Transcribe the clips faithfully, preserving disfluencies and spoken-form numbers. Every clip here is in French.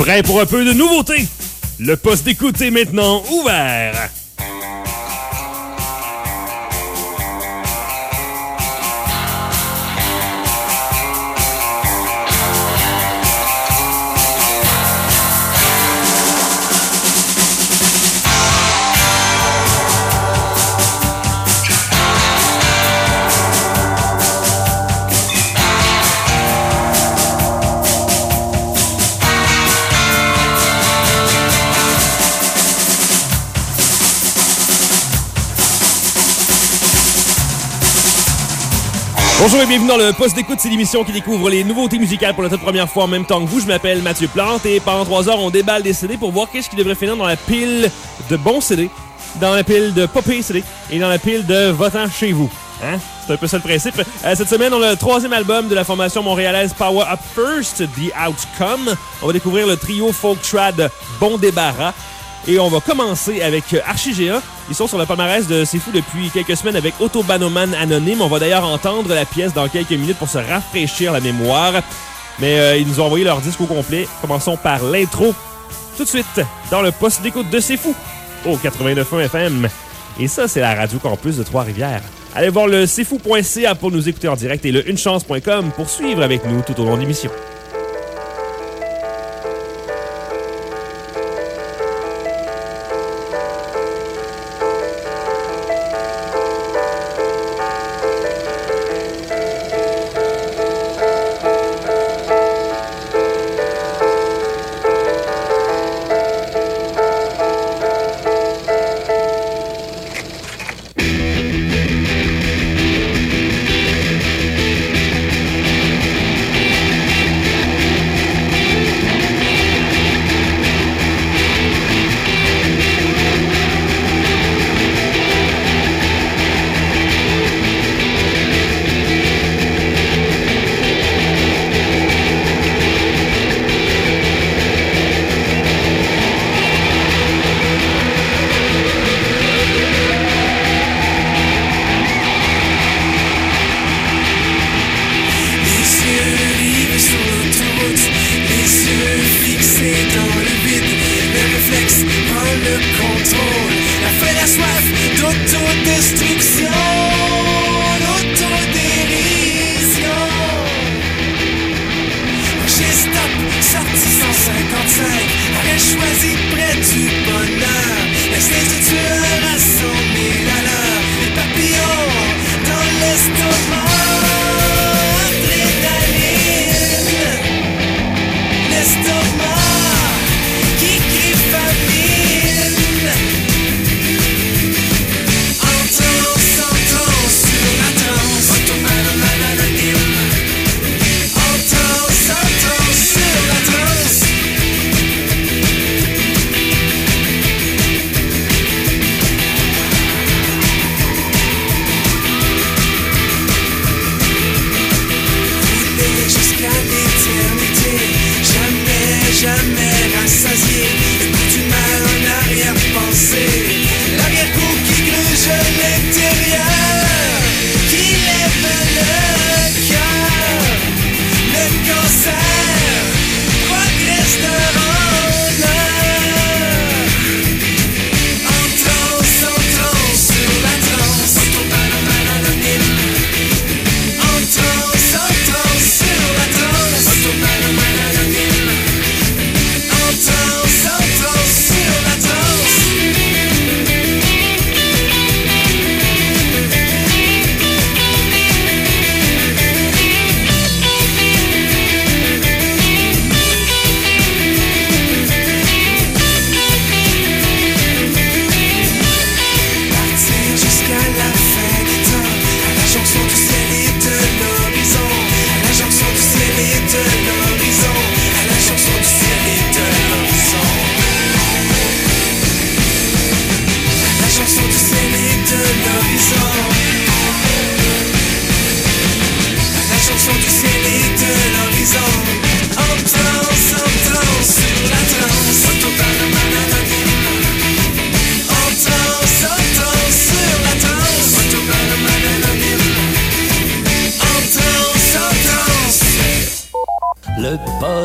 Prêt pour un peu de nouveauté? Le poste d'écoute est maintenant ouvert. Bonjour et bienvenue dans le poste d'écoute, c'est l'émission qui découvre les nouveautés musicales pour la toute première fois en même temps que vous. Je m'appelle Mathieu Plante et pendant trois heures, on déballe des C D pour voir qu'est-ce qui devrait finir dans la pile de bons C D, dans la pile de popé C D et dans la pile de votant chez vous. Hein? C'est un peu ça le principe. Euh, cette semaine, on a le troisième album de la formation montréalaise Power Up First, The Outcome. On va découvrir le trio folk trad Bon Débarras. Et on va commencer avec Archigéa. Ils sont sur le palmarès de C'est Fou depuis quelques semaines avec Autobanoman Anonyme. On va d'ailleurs entendre la pièce dans quelques minutes pour se rafraîchir la mémoire. Mais euh, ils nous ont envoyé leur disque au complet. Commençons par l'intro. Tout de suite, dans le poste d'écoute de C'est Fou, au quatre-vingt-neuf point un F M. Et ça, c'est la Radio Campus de Trois-Rivières. Allez voir le c'est fou point c a pour nous écouter en direct et le une chance point com pour suivre avec nous tout au long de l'émission.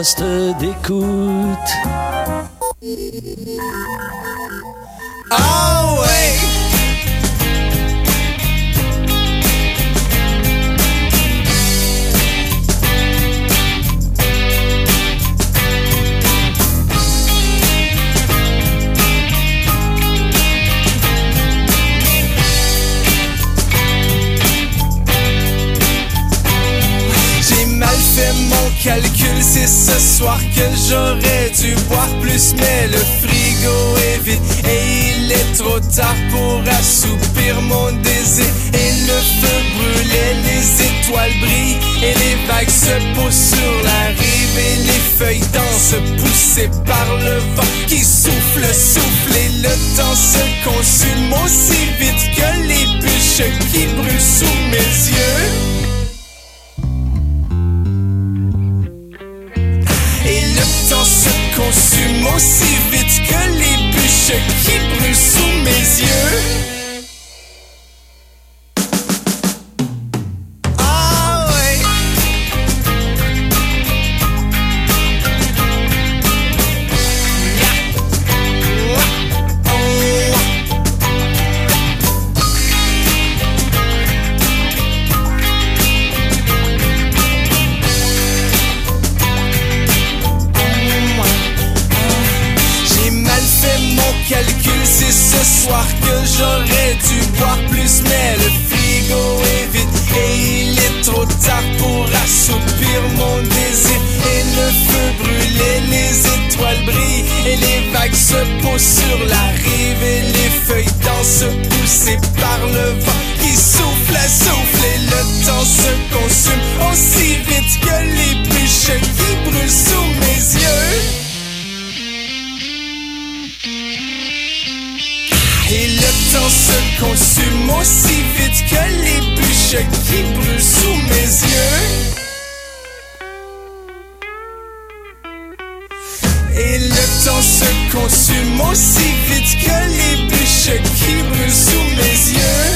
poste d'écoute. Ah ouais! Mon calcul, c'est ce soir que j'aurais dû boire plus, mais le frigo est vide et il est trop tard pour assoupir mon désir. Et le feu brûlait, les étoiles brillent et les vagues se posent sur la rive et les feuilles dansent poussées par le vent qui souffle, souffle et le temps se consume aussi vite que les bûches qui brûlent sous mes yeux. Se consume aussi vite que les bûches qui brûlent sous mes yeux. Ah ouais. Calcul, c'est ce soir que j'aurais dû boire plus, mais le frigo est vide et il est trop tard pour assoupir mon désir. Et le feu brûle et les étoiles brillent et les vagues se posent sur la rive et les feuilles dansent poussées par le vent qui souffle, souffle et le temps se consume aussi vite que les bûches qui brûlent sous mes yeux. Et le temps se consume aussi vite que les bûches qui brûlent sous mes yeux. Et le temps se consume aussi vite que les bûches qui brûlent sous mes yeux.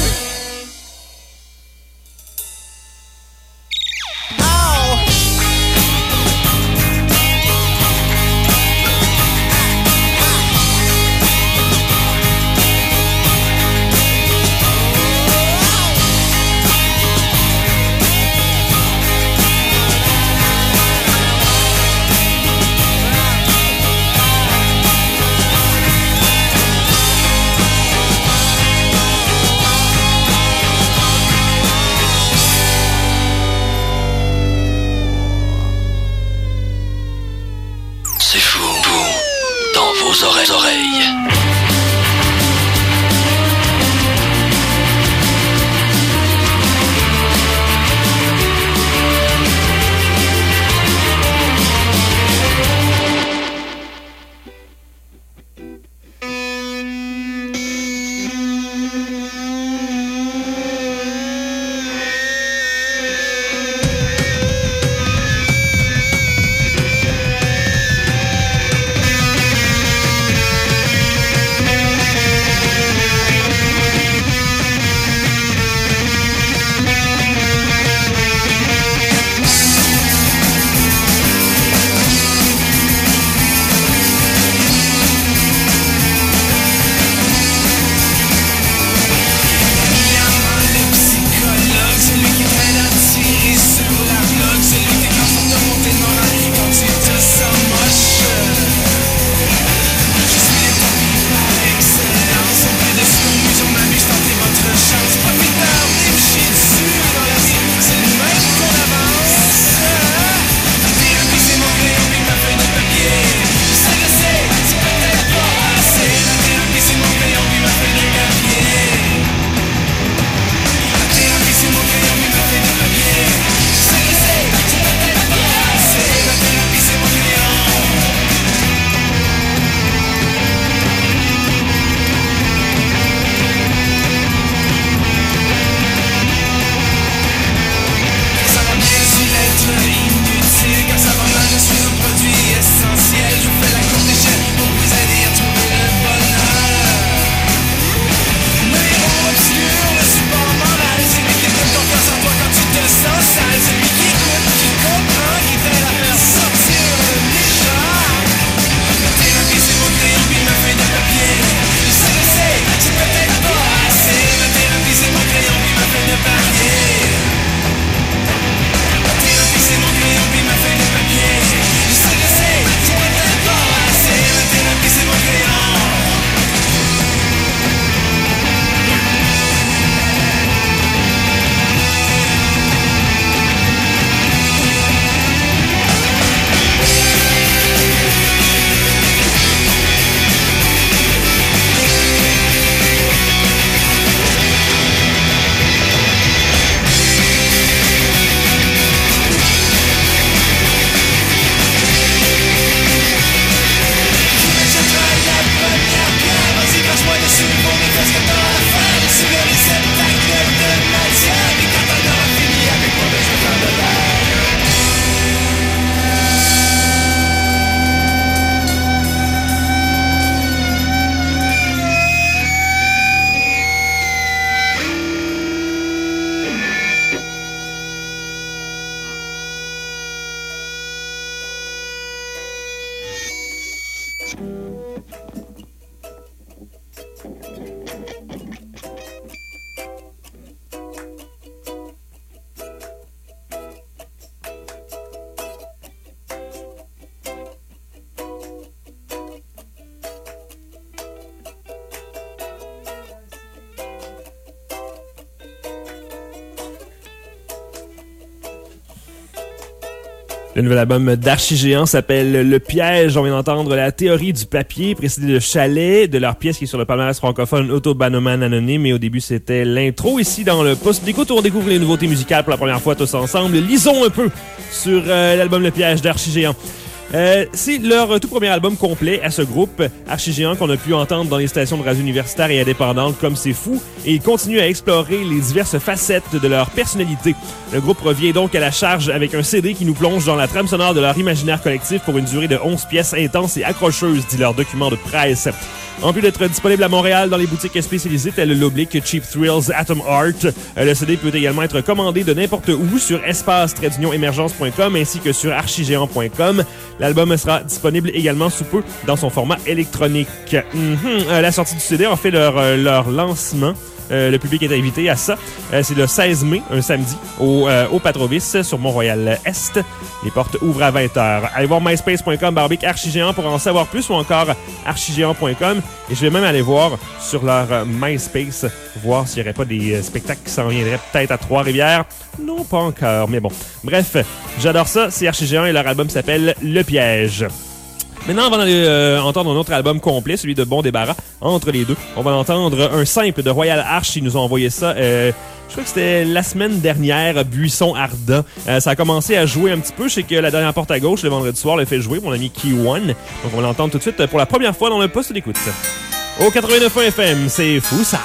Le nouvel album d'Archigéant s'appelle Le Piège. On vient d'entendre La théorie du papier, précédé de Chalet, de leur pièce qui est sur le palmarès francophone Autobahnoman Anonyme. Mais au début, c'était l'intro. Ici, dans le poste d'écoute, on découvre les nouveautés musicales pour la première fois tous ensemble. Lisons un peu sur euh, l'album Le Piège d'Archigéant. Euh, c'est leur tout premier album complet à ce groupe Archigéant qu'on a pu entendre dans les stations de radio universitaires et indépendantes comme C'est Fou, et ils continuent à explorer les diverses facettes de leur personnalité. Le groupe revient donc à la charge avec un C D qui nous plonge dans la trame sonore de leur imaginaire collectif pour une durée de onze pièces intenses et accrocheuses, dit leur document de presse. En plus d'être disponible à Montréal dans les boutiques spécialisées telles l'Oblique, Cheap Thrills, Atom Art, le C D peut également être commandé de n'importe où sur espace tiret d'union émergence point com ainsi que sur archigéant point com. L'album sera disponible également sous peu dans son format électronique. Mm-hmm. À la sortie du C D, on fait leur, leur lancement. Euh, le public est invité à ça. Euh, c'est le seize mai, un samedi, au, euh, au Patrovis, sur Mont-Royal-Est. Les portes ouvrent à vingt heures. Allez voir myspace point com barbique Archigéant pour en savoir plus, ou encore archigéant point com. Et je vais même aller voir sur leur euh, MySpace, voir s'il n'y aurait pas des euh, spectacles qui s'en viendraient peut-être à Trois-Rivières. Non, pas encore, mais bon. Bref, j'adore ça. C'est Archigéant et leur album s'appelle Le Piège. Maintenant, on va aller euh, entendre un autre album complet, celui de Bon Débarras. Entre les deux, on va entendre un simple de Royal Arch. Ils nous ont envoyé ça, euh, je crois que c'était la semaine dernière, Buisson Ardent. Euh, ça a commencé à jouer un petit peu. Je sais que la dernière porte à gauche, le vendredi soir, le fait jouer, mon ami Key One. Donc, on va l'entendre tout de suite pour la première fois dans le poste d'écoute. Au quatre-vingt-neuf point un F M, c'est fou ça.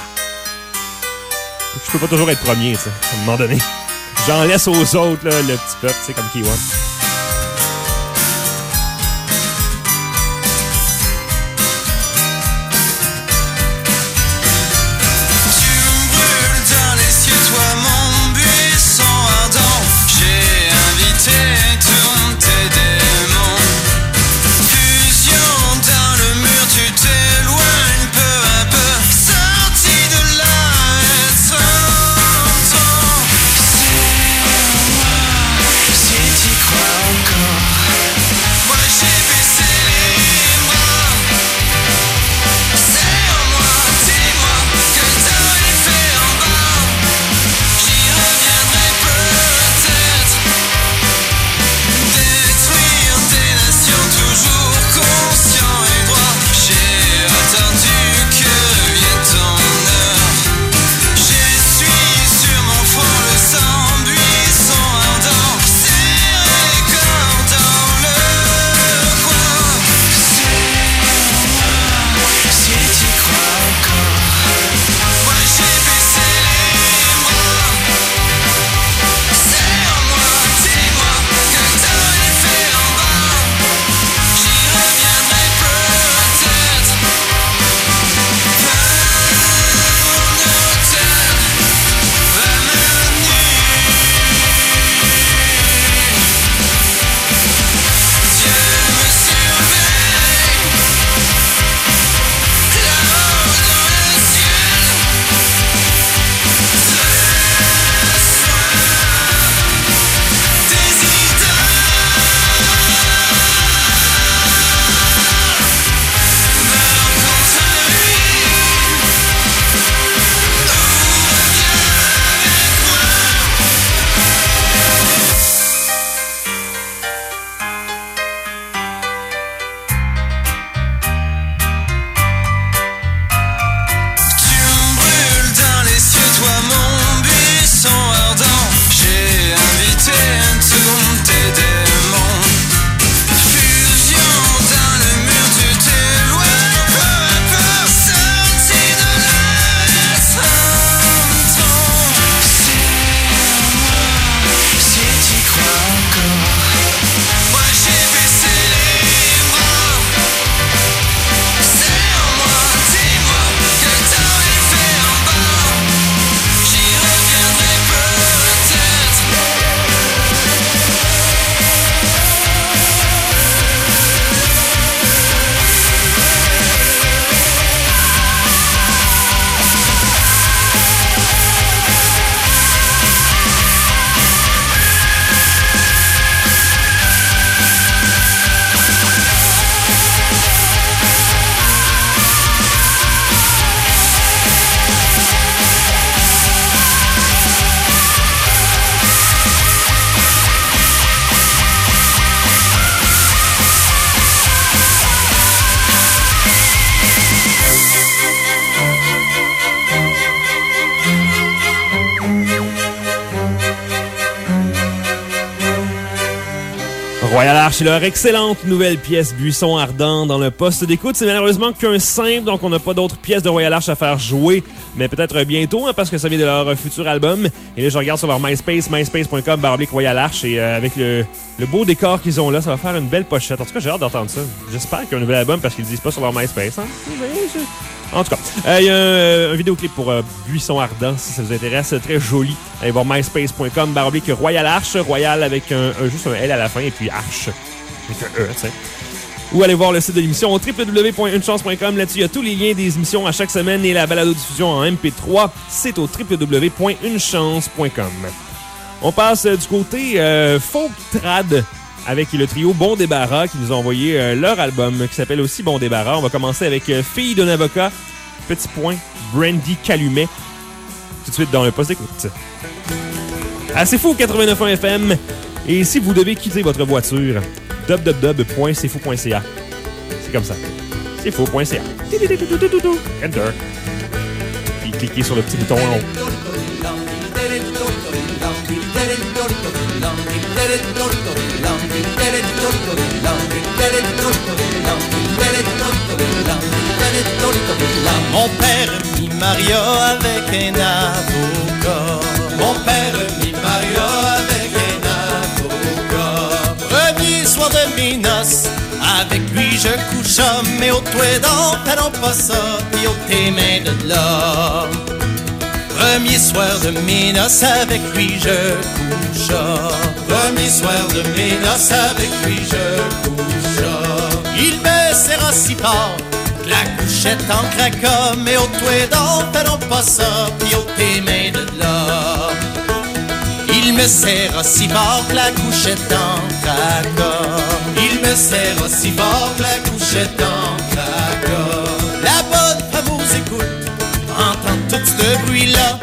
Je peux pas toujours être premier, ça, à un moment donné. J'en laisse aux autres, là, le petit peuple, c'est comme Key One. Si t'y crois. Royal Arch et leur excellente nouvelle pièce Buisson Ardent dans le poste d'écoute. C'est malheureusement qu'un simple, donc on n'a pas d'autres pièces de Royal Arch à faire jouer, mais peut-être bientôt, hein, parce que ça vient de leur futur album. Et là, je regarde sur leur MySpace, myspace point com slash Royal Arch, et euh, avec le, le beau décor qu'ils ont là, ça va faire une belle pochette. En tout cas, j'ai hâte d'entendre ça. J'espère qu'il y a un nouvel album parce qu'ils le disent pas sur leur MySpace. Hein? En tout cas, il euh, y a un, un vidéoclip pour euh, Buisson Ardent, si ça vous intéresse. Très joli. Allez voir myspace point com slash Royal Arch. Royal avec un, un, juste un L à la fin et puis Arch. Avec un E, tu sais. Ou allez voir le site de l'émission au w w w point une chance point com. Là-dessus, il y a tous les liens des émissions à chaque semaine et la balado-diffusion en M P trois. C'est au w w w point une chance point com. On passe euh, du côté euh, folk trad avec le trio Bon Débarras qui nous ont envoyé euh, leur album qui s'appelle aussi Bon Débarras. On va commencer avec euh, Fille d'un avocat, Petit Point, Brandy Calumet. Tout de suite dans le poste d'écoute. À C'est Fou quatre-vingt-neuf point un F M. Et si vous devez quitter votre voiture, w w w point c'est fou point c a. C'est comme ça. c'est fou point c a. Enter. Puis cliquez sur le petit bouton en haut. Mon père mit Maria avec un avocat. Mon père mit Maria avec un avocat. Premier soir de mes noces, avec lui je coucha, mais au toit d'en fallons pas ça, puis au tes mains de là. Premier soir de mes noces, avec lui je coucha. Premier soir de mes noces, avec lui je coucha. Il me serra si fort, la couchette en craquant, mais au toit d'en fallons pas ça, puis au tes mains de là. Il me serra si fort, la couchette en craquant. Il me serra si fort, la couchette en craquant. La bonne fameuse écoute, entend tout ce bruit-là.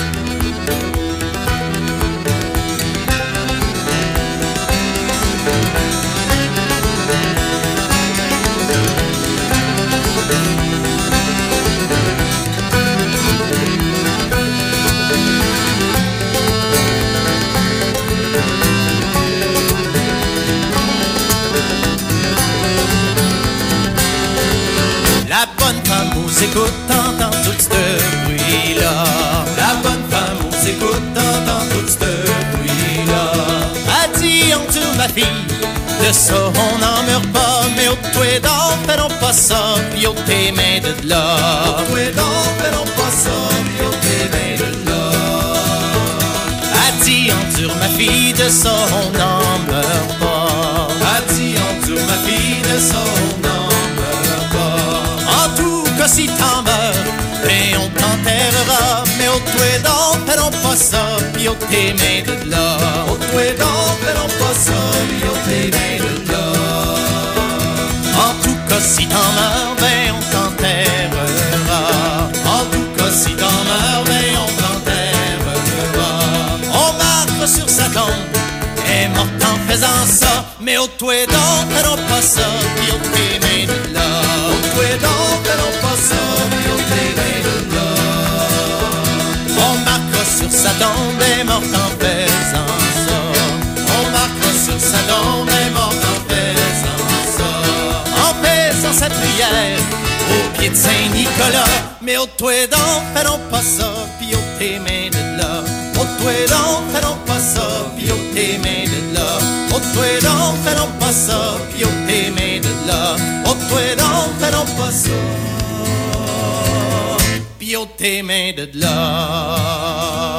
La bonne femme aux écoute, entend tout ce bruit-là. La bonne femme aux écoute, entend tout ce bruit-là. A dit on tue ma fille, de ça on n'en meurt pas, mais au toit d'en fallons pas ça, puis au tes mains de là. Au toit d'en fallons pas ça, puis au tes mains de là. A dit on tue ma fille, de ça on n'en meurt pas. A dit on tue ma fille, de ça on n'en meurt pas. En tout cas si t'en meurs, et on t'enterrera, mais au toit d'en fallons pas ça, puis au tes mains de là. Au toit d'en fallons pas ça, puis au tes mains de là. En tout cas si t'en meurs, ben on t'enterrera. En tout cas si t'en meurs, ben on t'enterrera. On marque sur sa tombe, est morte en faisant ça, mais au toit d'en fallons pas ça, puis au tes mains de là. Au toit d'en fallons pas ça, puis au tes mains de là. On marquera sur sa tombe, est morte en faisant ça. On marquera sur sa tombe, est morte en faisant ça. En faisant sa prière au pied de Saint-Nicolas, mais au toit d'en fallons pas ça, puis au tes mains de là. Au toit d'en fallons pas ça, puis au tes mains de là. Au toit d'en fallons pas ça, puis au tes mains de là. Au toit d'en fallons pas ça, puis au tes mains de là.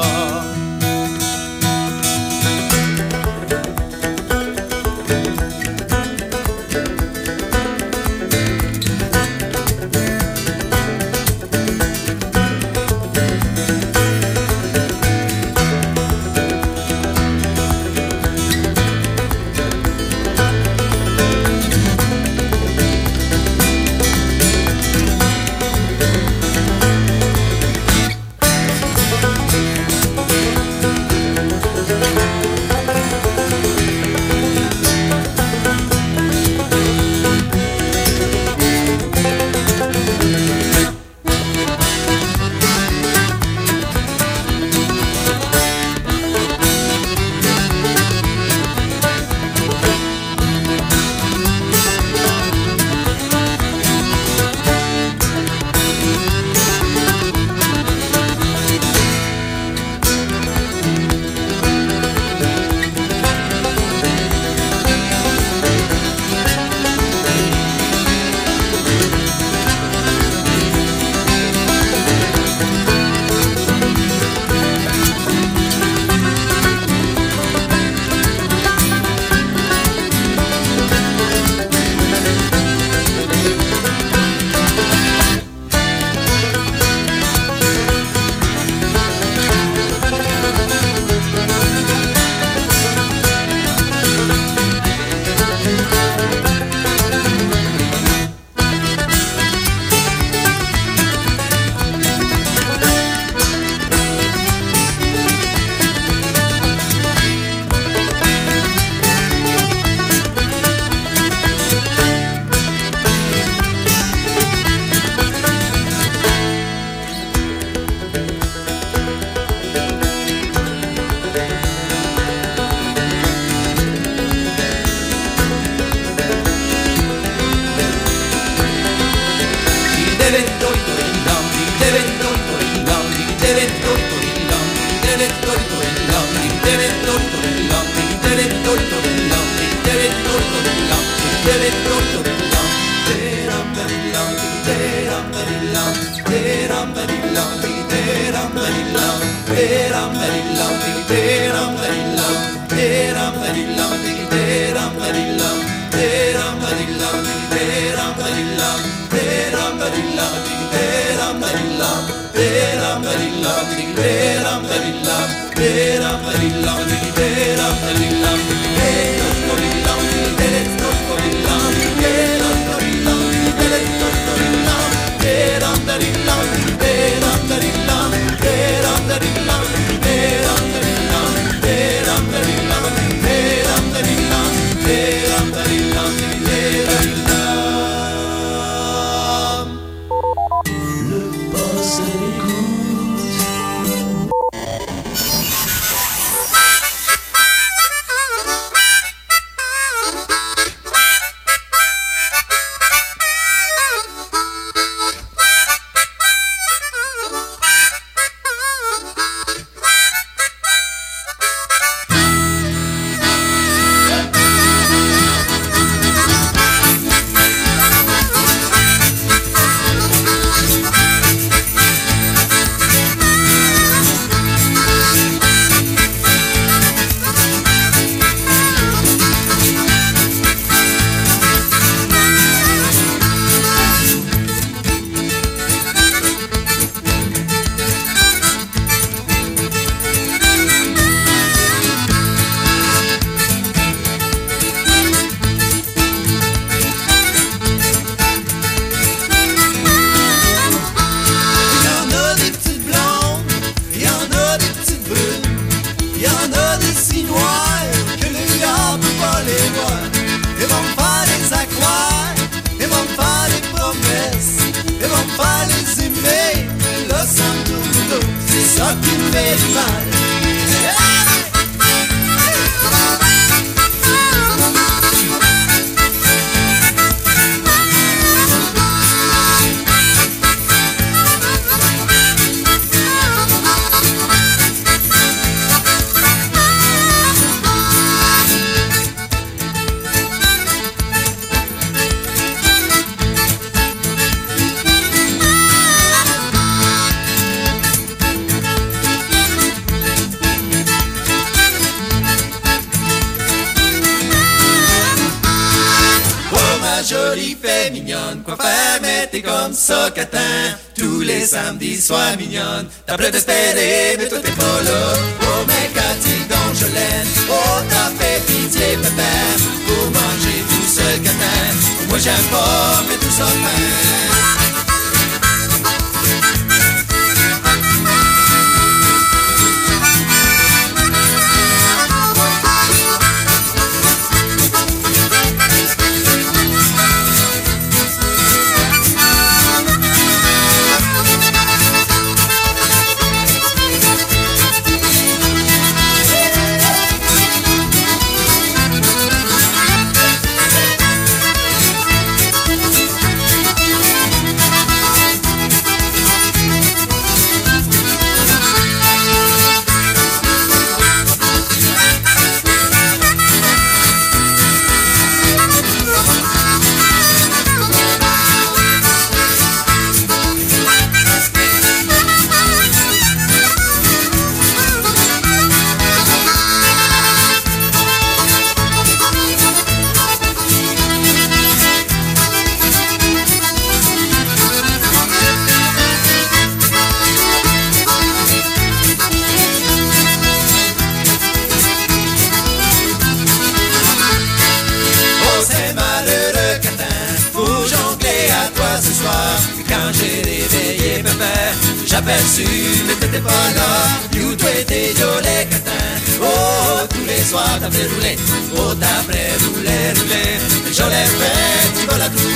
Jolie fée mignonne, quoi faire, mais t'es comme ça qu'attends. Tous les samedis soirs mignonne, t'as près d'espérer, mais toi t'es pas là. Oh mais Cathy, donc je l'aime, oh t'as fait pitié pépère, pour manger tout seul qu'attends. Moi j'aime pas, mais tout ça fait. J'aperçus, mais t'étais pas là. You, toi, t'es jolé catin. Oh, tous les soirs t'as fait rouler. Oh, t'as fait rouler, rouler. Je l'ai fait, tu vas la trouver.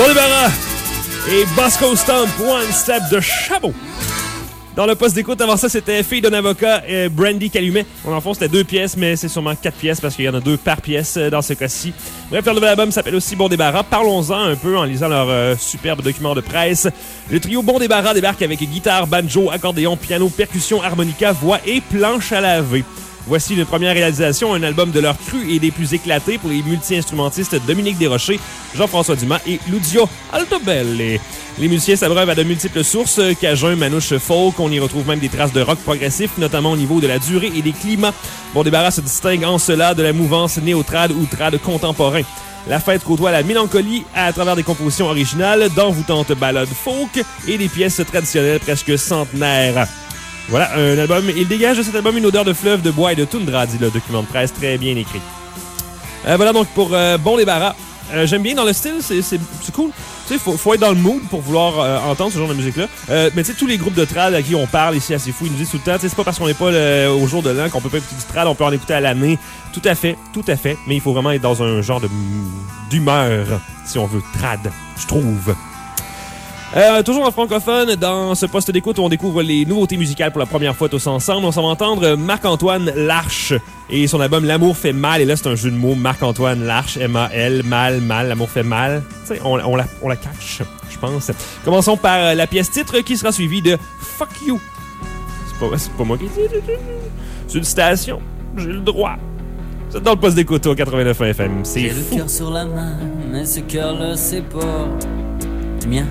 Bon débarras et Bosco Stomp, One Step de Chabot. Dans le poste d'écoute, avant ça, c'était Fille d'un avocat et Brandy Calumet. En fond, c'était deux pièces, mais c'est sûrement quatre pièces parce qu'il y en a deux par pièce dans ce cas-ci. Bref, leur nouvel album s'appelle aussi Bon Débarras. Parlons-en un peu en lisant leur euh, superbe document de presse. Le trio Bon Débarras débarque avec guitare, banjo, accordéon, piano, percussion, harmonica, voix et planche à laver. Voici une première réalisation, un album de leur cru et des plus éclatés pour les multi-instrumentistes Dominique Desrochers, Jean-François Dumas et Lucio Altobelli. Les musiciens s'abreuvent à de multiples sources, cajun, manouche, folk. On y retrouve même des traces de rock progressif, notamment au niveau de la durée et des climats. Bon Débarras se distingue en cela de la mouvance néo-trad ou trad contemporain. La fête côtoie la mélancolie à travers des compositions originales, d'envoûtantes ballades folk et des pièces traditionnelles presque centenaires. Voilà, un album. Il dégage de cet album une odeur de fleuve, de bois et de toundra, dit le document de presse, très bien écrit. Euh, voilà donc pour euh, Bon Débarras. Euh, j'aime bien dans le style, c'est, c'est, c'est cool. Tu sais, faut, faut être dans le mood pour vouloir euh, entendre ce genre de musique-là. Euh, mais tu sais, tous les groupes de trad à qui on parle ici à C'est Fou, ils nous disent tout le temps, tu sais, c'est pas parce qu'on n'est pas le, au jour de l'an qu'on peut pas écouter du trad, on peut en écouter à l'année. Tout à fait, tout à fait. Mais il faut vraiment être dans un genre de d'humeur, si on veut, trad, je trouve. Euh, toujours en francophone, dans ce poste d'écoute où on découvre les nouveautés musicales pour la première fois tous ensemble, on s'en va entendre Marc-Antoine Larche et son album L'amour fait mal. Et là, c'est un jeu de mots, Marc-Antoine Larche, M A L, mal, mal, l'amour fait mal. Tu sais, on, on, la, on la cache, je pense. Commençons par la pièce titre qui sera suivie de Fuck You. C'est pas, c'est pas moi qui dis. C'est une station, j'ai le droit. C'est dans le poste d'écoute au quatre-vingt-neuf F M. C'est j'ai fou. Le cœur sur la main, mais ce cœur-là, c'est pas le mien.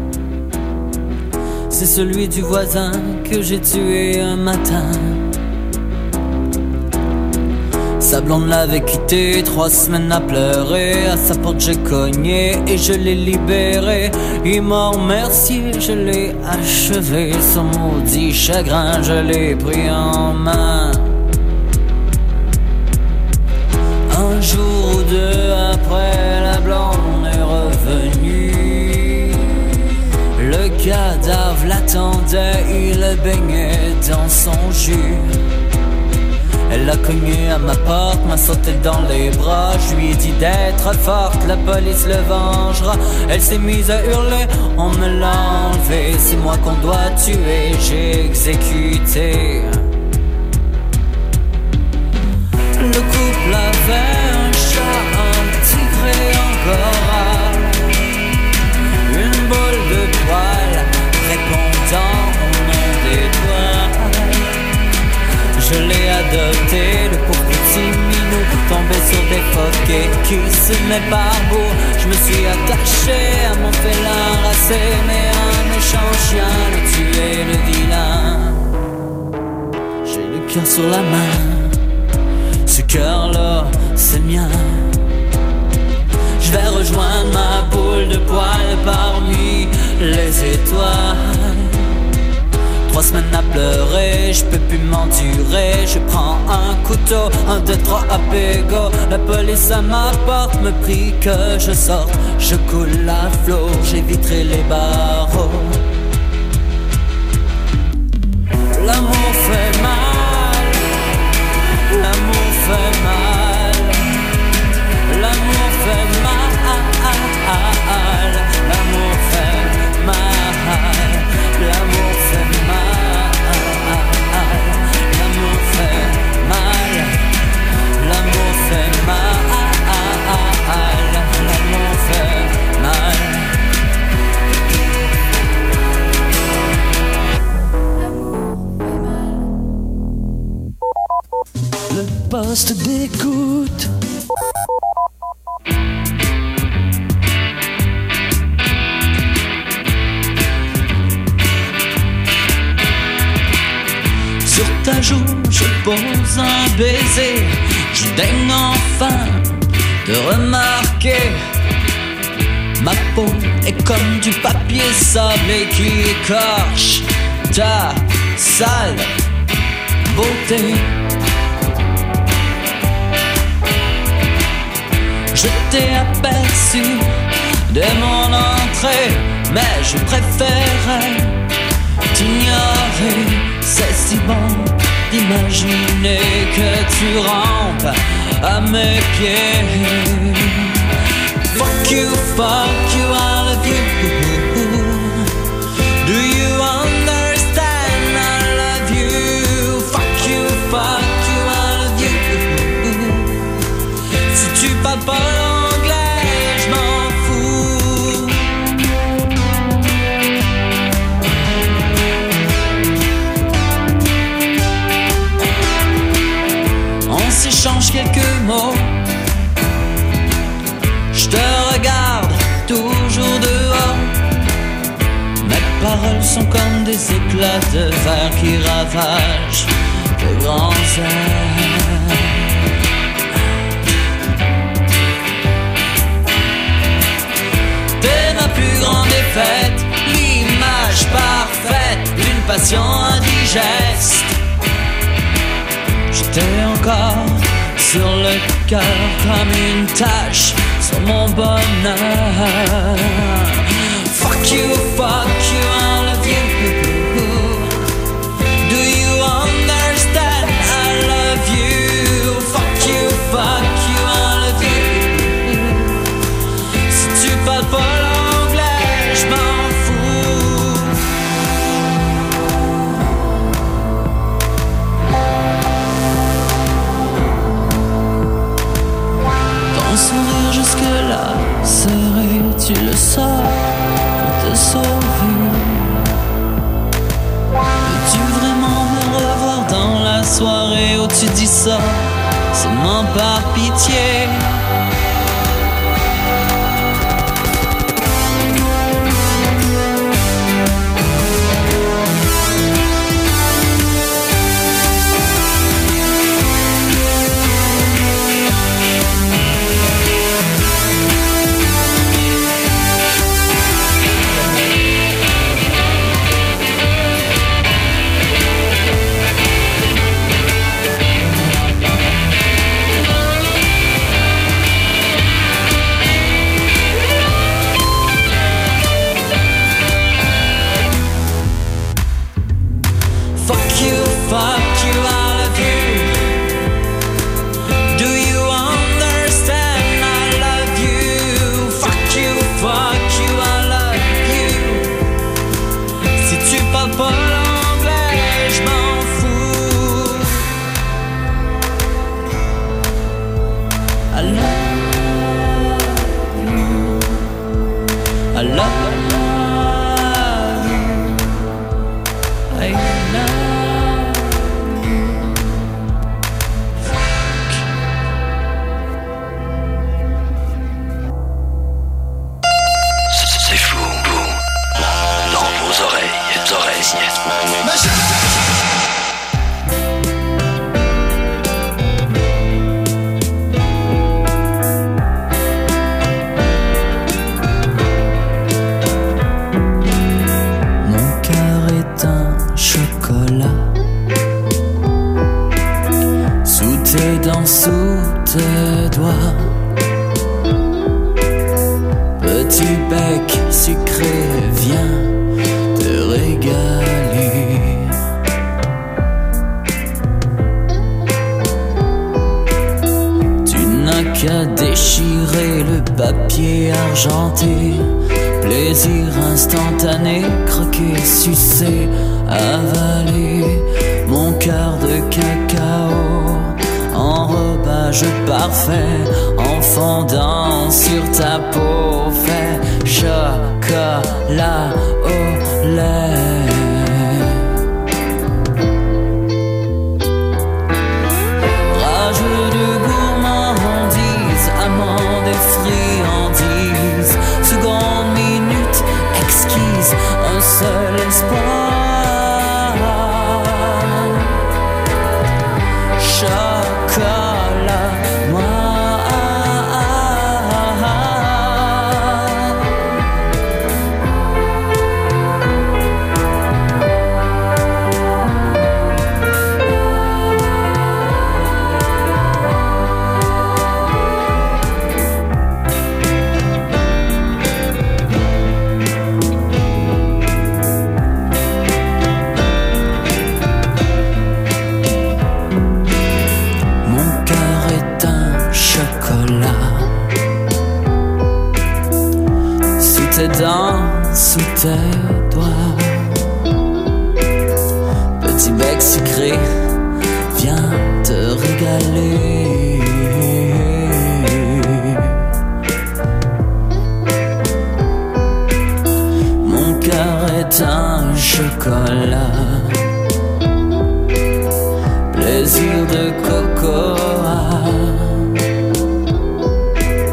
C'est celui du voisin que j'ai tué un matin. Sa blonde l'avait quitté, trois semaines à pleurer. À sa porte j'ai cogné et je l'ai libéré. Il m'a remercié, je l'ai achevé. Son maudit chagrin, je l'ai pris en main. Un jour ou deux après, la blonde est revenue. Le cadavre l'attendait, il le baignait dans son jus. Elle a cogné à ma porte, m'a sauté dans les bras. Je lui ai dit d'être forte, la police le vengera. Elle s'est mise à hurler, on me l'a enlevé. C'est moi qu'on doit tuer, j'ai exécuté. Le couple avait un chat, un tigre et un goral. Une boule de poils répondant au nom d'étoiles. Je l'ai adopté, le pauvre petit minou, tombé sur des phoques qui se met par bout. Je me suis attaché à mon félin racé, mais un méchant chien le tué, le vilain. J'ai le cœur sur la main, ce cœur-là, c'est le mien. Je vais rejoindre ma boule de poils parmi les étoiles. Trois semaines à pleurer, je peux plus m'endurer. Je prends un couteau, un, deux, trois à pégo. La police à ma porte me prie que je sorte. Je coule à flot, j'ai vitré les barreaux. L'amour fait mal, l'amour fait mal, l'amour fait mal. L'amour fait mal, l'amour fait mal, l'amour fait mal, l'amour fait mal, l'amour fait mal. Le poste d'écoute. Sur ta joue, je pose un baiser. Je daigne enfin de remarquer. Ma peau est comme du papier sablé qui écorche ta sale beauté. Je t'ai aperçu dès mon entrée, mais je préférais t'ignorer. C'est si bon d'imaginer que tu rampes à mes pieds. Fuck you, fuck you, I paroles sont comme des éclats de verre qui ravagent de grands airs. T'es ma plus grande défaite, l'image parfaite d'une passion indigeste. J'étais encore sur le cœur comme une tache sur mon bonheur. Fuck you, fuck you, I love you. Do you understand? I love you. Fuck you, fuck you, I love you. Si tu parles pas l'anglais, je m'en fous. Ton sourire jusque-là serré, tu le sors pour te sauver. Veux-tu vraiment me revoir dans la soirée où tu dis ça seulement par pitié? Plaisir instantané, croquer, sucer, avaler mon cœur de cacao, enrobage parfait, en fondant sur ta peau, fait chocolat au lait. Rageux de gourmandise, amandes et friandises, seconde minute exquise, un seul espoir. Chocolat, moi. Tes dents sous tes doigts, petit bec sucré, viens te régaler. Mon cœur est un chocolat, plaisir de cocoa.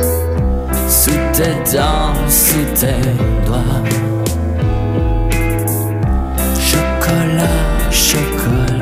Sous tes dents, sous tes doigts, chocolat.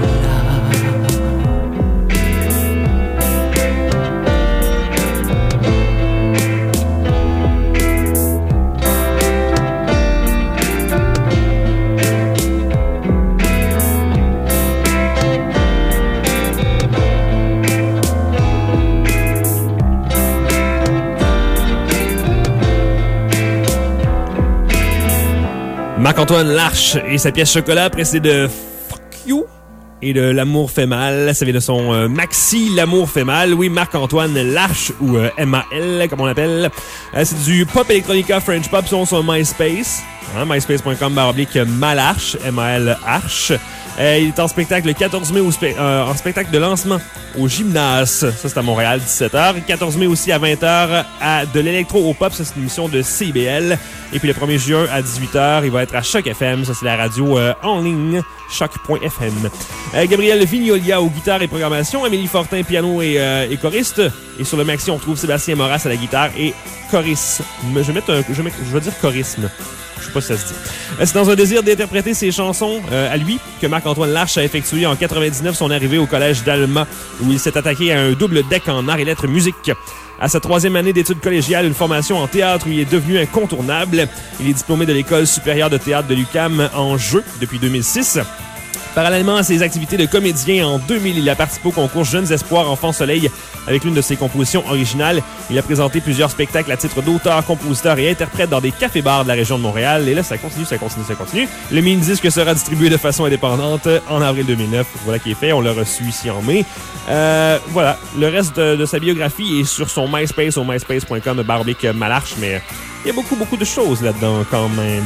Marc-Antoine Larche et sa pièce Chocolat, précédée de Fuck You et de L'amour fait mal. Ça vient de son euh, maxi L'amour fait mal. Oui, Marc-Antoine Larche ou euh, M A L comme on l'appelle. Euh, c'est du pop electronica French pop sur son MySpace. Hein, myspace point com barre oblique Malarche, M A L Arche. Euh, il est en spectacle le quatorze mai, au spe- euh, en spectacle de lancement au Gymnase. Ça, c'est à Montréal, dix-sept heures. quatorze mai aussi à vingt heures à de l'électro au pop. Ça, c'est une émission de C B L. Et puis le premier juin à dix-huit heures, il va être à Choc F M. Ça, c'est la radio euh, en ligne, choc point f m. Euh, Gabriel Vignolia aux guitares et programmation. Amélie Fortin, piano et, euh, et choriste. Et sur le maxi, on trouve Sébastien Moras à la guitare et chorisme. Je vais mettre un, je vais, mettre, je vais dire chorisme. Je sais pas si ça se dit. C'est dans un désir d'interpréter ses chansons euh, à lui que Marc-Antoine Larche a effectué en quatre-vingt-dix-neuf son arrivée au collège d'Alma, où il s'est attaqué à un double deck en arts et lettres musique. À sa troisième année d'études collégiales, une formation en théâtre où il est devenu incontournable. Il est diplômé de l'École supérieure de théâtre de l'U Q A M en jeu depuis deux mille six. Parallèlement à ses activités de comédien, en deux mille, il a participé au concours Jeunes Espoirs Enfants Soleil avec l'une de ses compositions originales. Il a présenté plusieurs spectacles à titre d'auteur, compositeur et interprète dans des cafés-bars de la région de Montréal. Et là, ça continue, ça continue, ça continue. Le mini-disque sera distribué de façon indépendante en avril deux mille neuf. Voilà qui est fait. On l'a reçu ici en mai. Euh, voilà. Le reste de, de sa biographie est sur son MySpace au myspace point com barre oblique Malarche, mais il y a beaucoup, beaucoup de choses là-dedans quand même.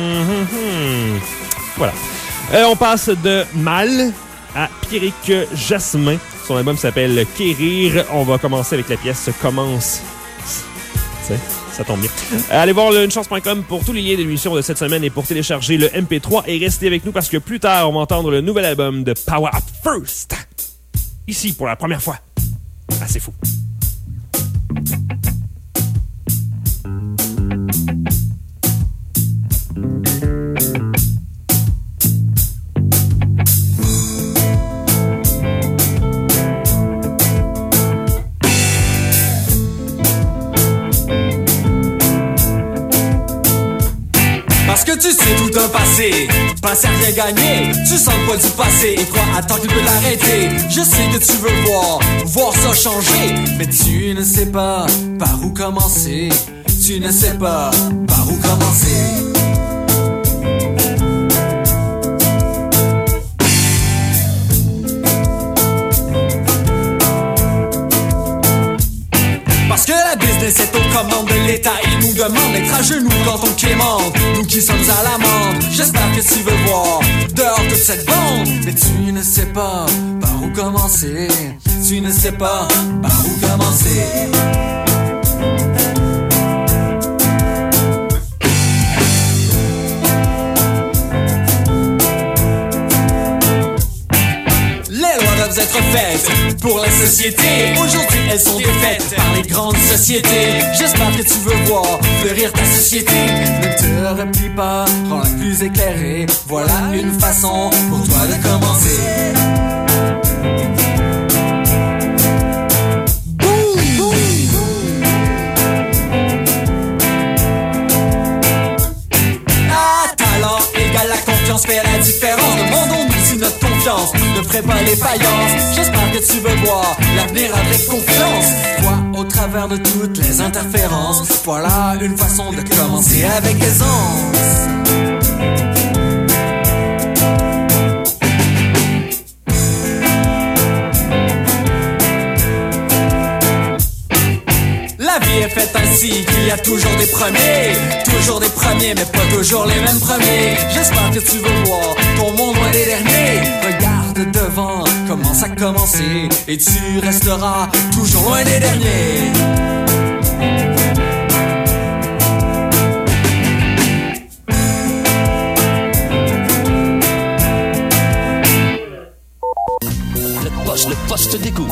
Mm-hmm. Voilà. Euh, on passe de Mal à Pierrick Jasmin. Son album s'appelle Quérir. On va commencer avec la pièce Commence. T'sais, ça tombe bien. Euh, allez voir le une chance point com pour tous les liens de l'émission de cette semaine et pour télécharger le M P trois. Et restez avec nous parce que plus tard, on va entendre le nouvel album de Power Up First. Ici, pour la première fois. Ah, c'est fou. Parce que tu sais tout un passé, passé à rien gagner. Tu sens le poids du passé et crois à temps qu'il peut l'arrêter. Je sais que tu veux voir, voir ça changer, mais tu ne sais pas par où commencer. Tu ne sais pas par où commencer. Parce que la business est aux commandes de l'État. Il nous demande d'être à genoux quand on quémande. Nous qui sommes à l'amende. J'espère que tu veux voir dehors toute cette bande. Mais tu ne sais pas par où commencer. Tu ne sais pas par où commencer. Doivent être faites pour la société. Aujourd'hui elles sont défaites par les grandes sociétés. J'espère que tu veux voir fleurir ta société. Ne te replie pas, rends-la plus éclairée. Voilà une façon pour toi de commencer. Fait la différence. Demandons-nous si notre confiance ne ferait pas les faillances. J'espère que tu veux voir l'avenir avec confiance. Toi, au travers de toutes les interférences, voilà une façon de commencer avec aisance. La vie est faite ainsi qu'il y a toujours des premiers. Toujours des premiers, mais pas toujours les mêmes premiers. J'espère que tu veux voir ton monde loin des derniers. Regarde devant, commence à commencer. Et tu resteras toujours loin des derniers. Le poste, le poste d'écoute.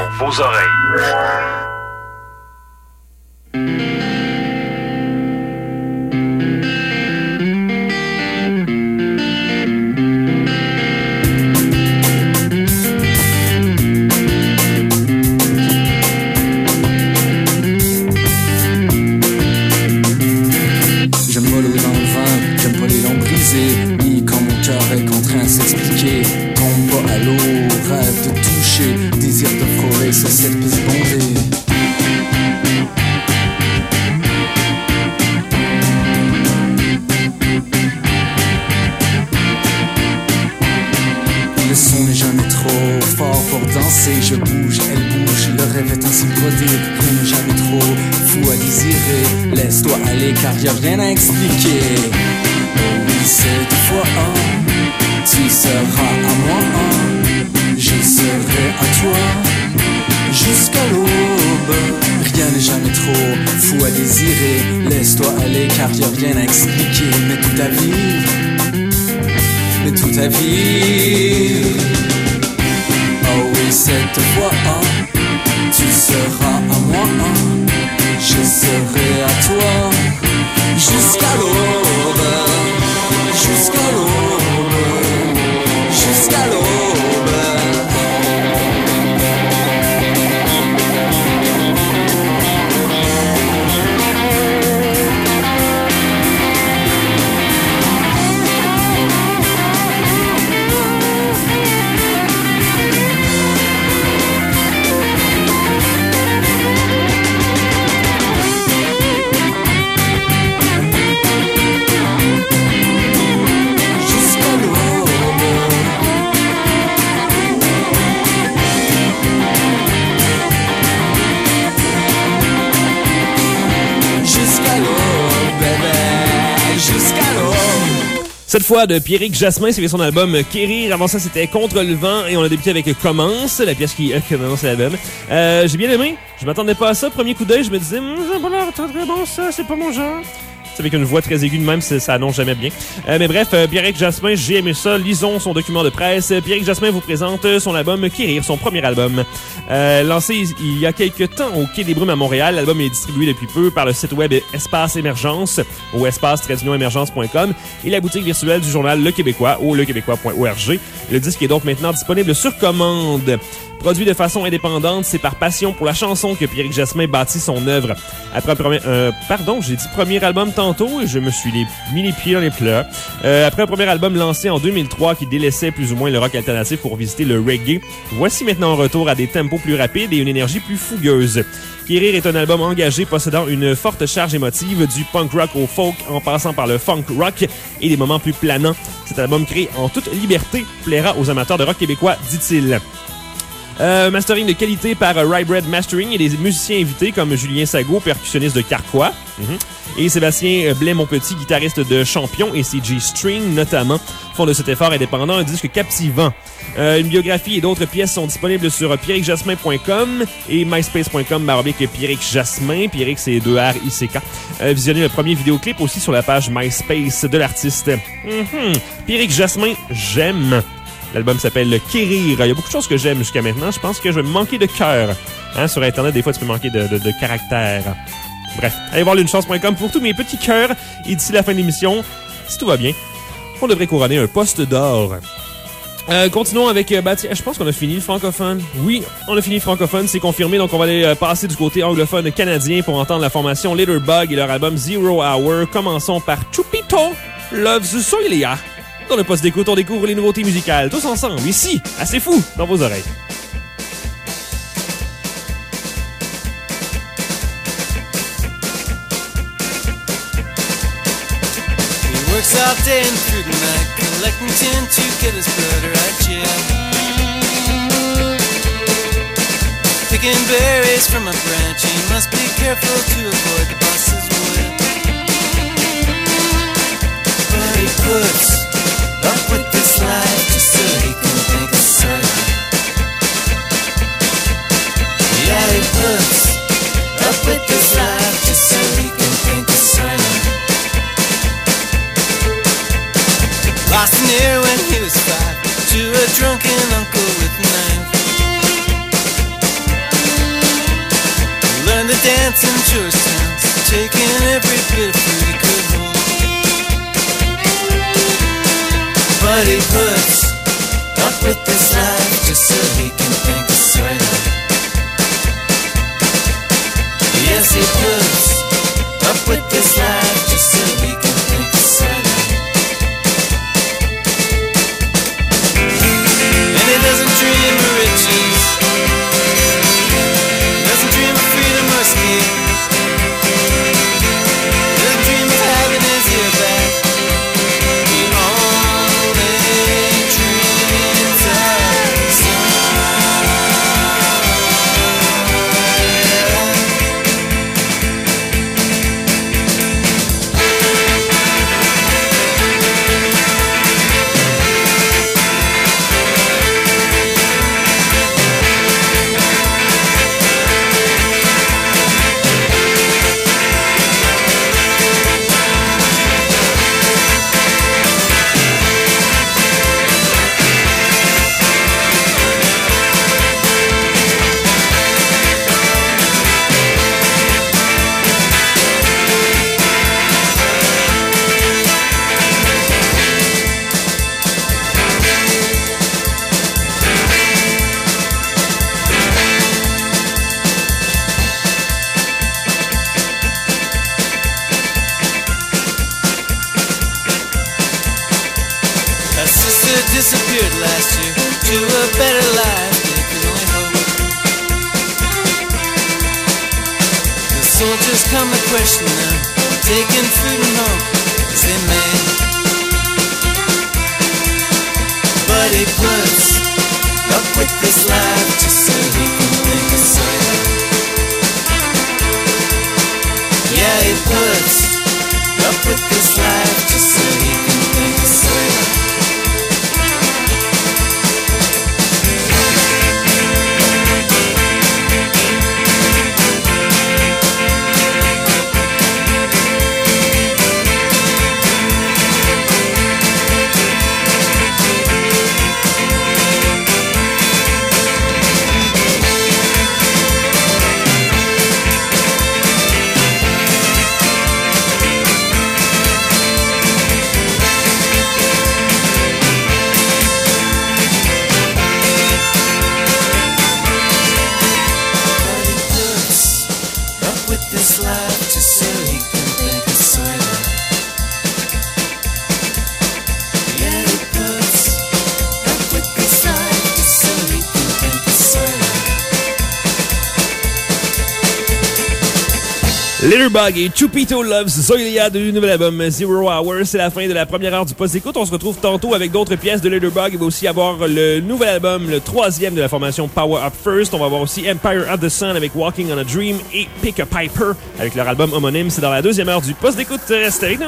dans vos oreilles. Ni quand mon cœur est contraint de s'expliquer. Tombe pas à l'eau, rêve de toucher, désir de frôler sur cette piste bondée. Le son n'est jamais trop fort pour danser. Je bouge, elle bouge, le rêve est ainsi brodé. Rien n'est jamais trop fou à désirer. Laisse-toi aller car y'a rien à expliquer. Cette fois, tu seras à moi, je serai à toi, jusqu'à l'aube. Rien n'est jamais trop fou à désirer. Laisse-toi aller car y'a rien à expliquer. Mais toute ta vie, mais toute ta vie. Oh oui, cette fois, tu seras à moi, je serai à toi, jusqu'à l'aube. Jusqu'à l'aube, jusqu'à l'aube. Cette fois de Pierrick Jasmin, c'est son album Quérir. Avant ça, c'était Contre le vent et on a débuté avec Commence, la pièce qui commence l'album. Euh, j'ai bien aimé. Je m'attendais pas à ça. Premier coup d'œil, je me disais, hm, j'ai pas l'air très bon ça, c'est pas mon genre. C'est avec une voix très aiguë de même, ça annonce jamais bien. Euh, mais bref, euh, Pierrick Jasmin, j'ai aimé ça. Lisons son document de presse. Pierrick Jasmin vous présente son album Quérir, son premier album. Euh, lancé il y a quelques temps au Quai des Brumes à Montréal, l'album est distribué depuis peu par le site web Espace Émergence au espace tiret émergence point com et la boutique virtuelle du journal Le Québécois au lequébécois point org. Le disque est donc maintenant disponible sur commande. Produit de façon indépendante, c'est par passion pour la chanson que Pierrick Jasmin bâtit son œuvre. Après un premier, euh, pardon, j'ai dit premier album tantôt et je me suis les, mis les pieds dans les plats. Euh, après un premier album lancé en deux mille trois qui délaissait plus ou moins le rock alternatif pour visiter le reggae, voici maintenant un retour à des tempos plus rapides et une énergie plus fougueuse. Quérir est un album engagé possédant une forte charge émotive du punk rock au folk en passant par le funk rock et des moments plus planants. Cet album créé en toute liberté plaira aux amateurs de rock québécois, dit-il. Euh, mastering de qualité par uh, Rye Bread Mastering et des musiciens invités comme Julien Sago, percussionniste de Carquois, mm-hmm. et Sébastien Blais-Monpetit, guitariste de Champion et C G String notamment, font de cet effort indépendant un disque captivant. Euh, une biographie et d'autres pièces sont disponibles sur pierrick jasmin point com et myspace point com baroblique Pierrick Jasmin. Pierrick, c'est deux R I C K. Euh, visionnez le premier vidéoclip aussi sur la page MySpace de l'artiste. Mm-hmm. Pierrick Jasmin, j'aime. L'album s'appelle Quérir. Il y a beaucoup de choses que j'aime jusqu'à maintenant. Je pense que je vais me manquer de cœur. Hein, sur Internet, des fois, tu peux manquer de, de, de caractère. Bref, allez voir lunechance point com pour tous mes petits cœurs. Et d'ici la fin de l'émission, si tout va bien, on devrait couronner un poste d'or. Euh, continuons avec... Euh, bah, je pense qu'on a fini le francophone. Oui, on a fini le francophone, c'est confirmé. Donc, on va aller euh, passer du côté anglophone canadien pour entendre la formation Litterbug et leur album Zero Hour. Commençons par Chupito Loves Soilia. Dans le poste d'écoute, on découvre les nouveautés musicales, tous ensemble, ici, à C'est Fou, dans vos oreilles. He works all day and through the night, collecting tin to get his brother out jail. Picking berries from a branch, he must be careful to avoid the boss's whip. But he puts up with this life just so he can think of silent. Yeah, he puts up with this life just so he can think of silent. Lost an ear when he was five to a drunken uncle with a knife. France and Georgetown, taking every bit of food he could hold. But he puts up with this life just so he can think of soil. Yes, he puts up with this life just so he can think of soil. And he doesn't dream of riches, doesn't dream of freedom or escape, doesn't dream of having his ear back. He only dreams of soil. Disappeared last year to a better life they can only hope. The soldiers come to question them, taking food and hope as they may. But he puts up with this life just so he can think of soil. Yeah, he puts up with this life just so he can think of soil. Litterbug et Chupito Loves Zoilia du nouvel album Zero Hour. C'est la fin de la première heure du poste d'écoute. On se retrouve tantôt avec d'autres pièces de Litterbug. Il va aussi avoir le nouvel album, le troisième de la formation Power Up First. On va avoir aussi Empire of the Sun avec Walking on a Dream et Pick a Piper avec leur album homonyme. C'est dans la deuxième heure du poste d'écoute. Restez avec nous.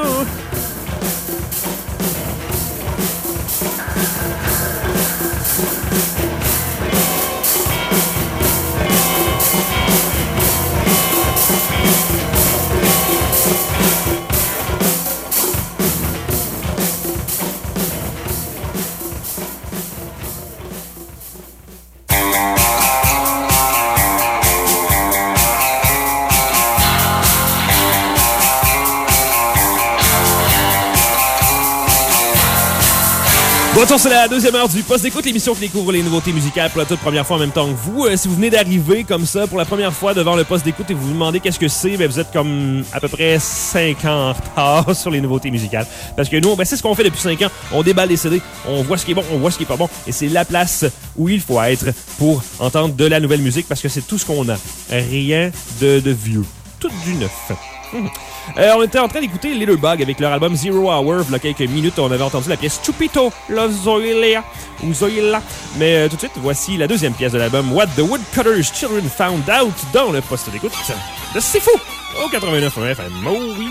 Retour, c'est la deuxième heure du poste d'écoute, l'émission qui découvre les nouveautés musicales pour la toute première fois en même temps que vous. Euh, si vous venez d'arriver comme ça pour la première fois devant le poste d'écoute et vous vous demandez qu'est-ce que c'est, ben vous êtes comme à peu près cinq ans en retard sur les nouveautés musicales. Parce que nous, ben c'est ce qu'on fait depuis cinq ans. On déballe les C D, on voit ce qui est bon, on voit ce qui est pas bon. Et c'est la place où il faut être pour entendre de la nouvelle musique parce que c'est tout ce qu'on a. Rien de, de vieux. Tout du neuf. Hum. Euh, on était en train d'écouter Litterbug avec leur album Zero Hour. Il y a quelques minutes, on avait entendu la pièce Chupito Loves Zoilia ou Zoilia. Mais euh, tout de suite, voici la deuxième pièce de l'album What the Woodcutter's Children Found Out dans le poste d'écoute de C'est Fou au quatre-vingt-neuf F M. Oh oui!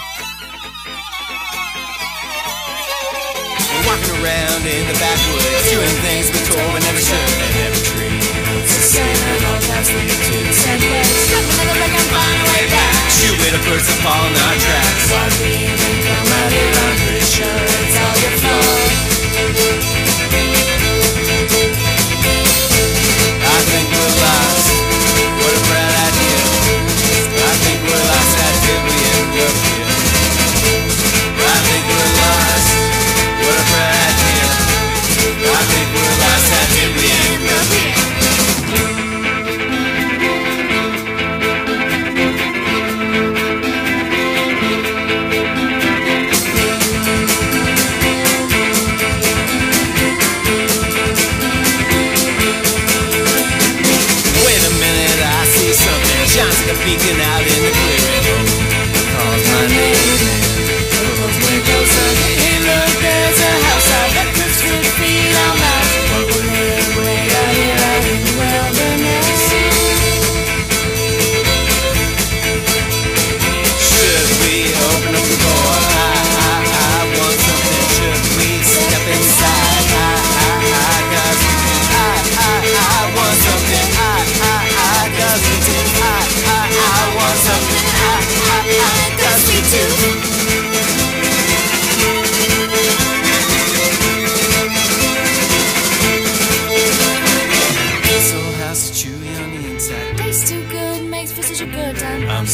Walking around in the backwoods, doing things we told we never should and never dreamed. Saying all that's what you do. Send letters, something that'll make them find a way back. Shoot with the birds that fall in our tracks. Why we even come out here, I'm pretty sure it's all your fault. I think we're lost. What a bright idea. I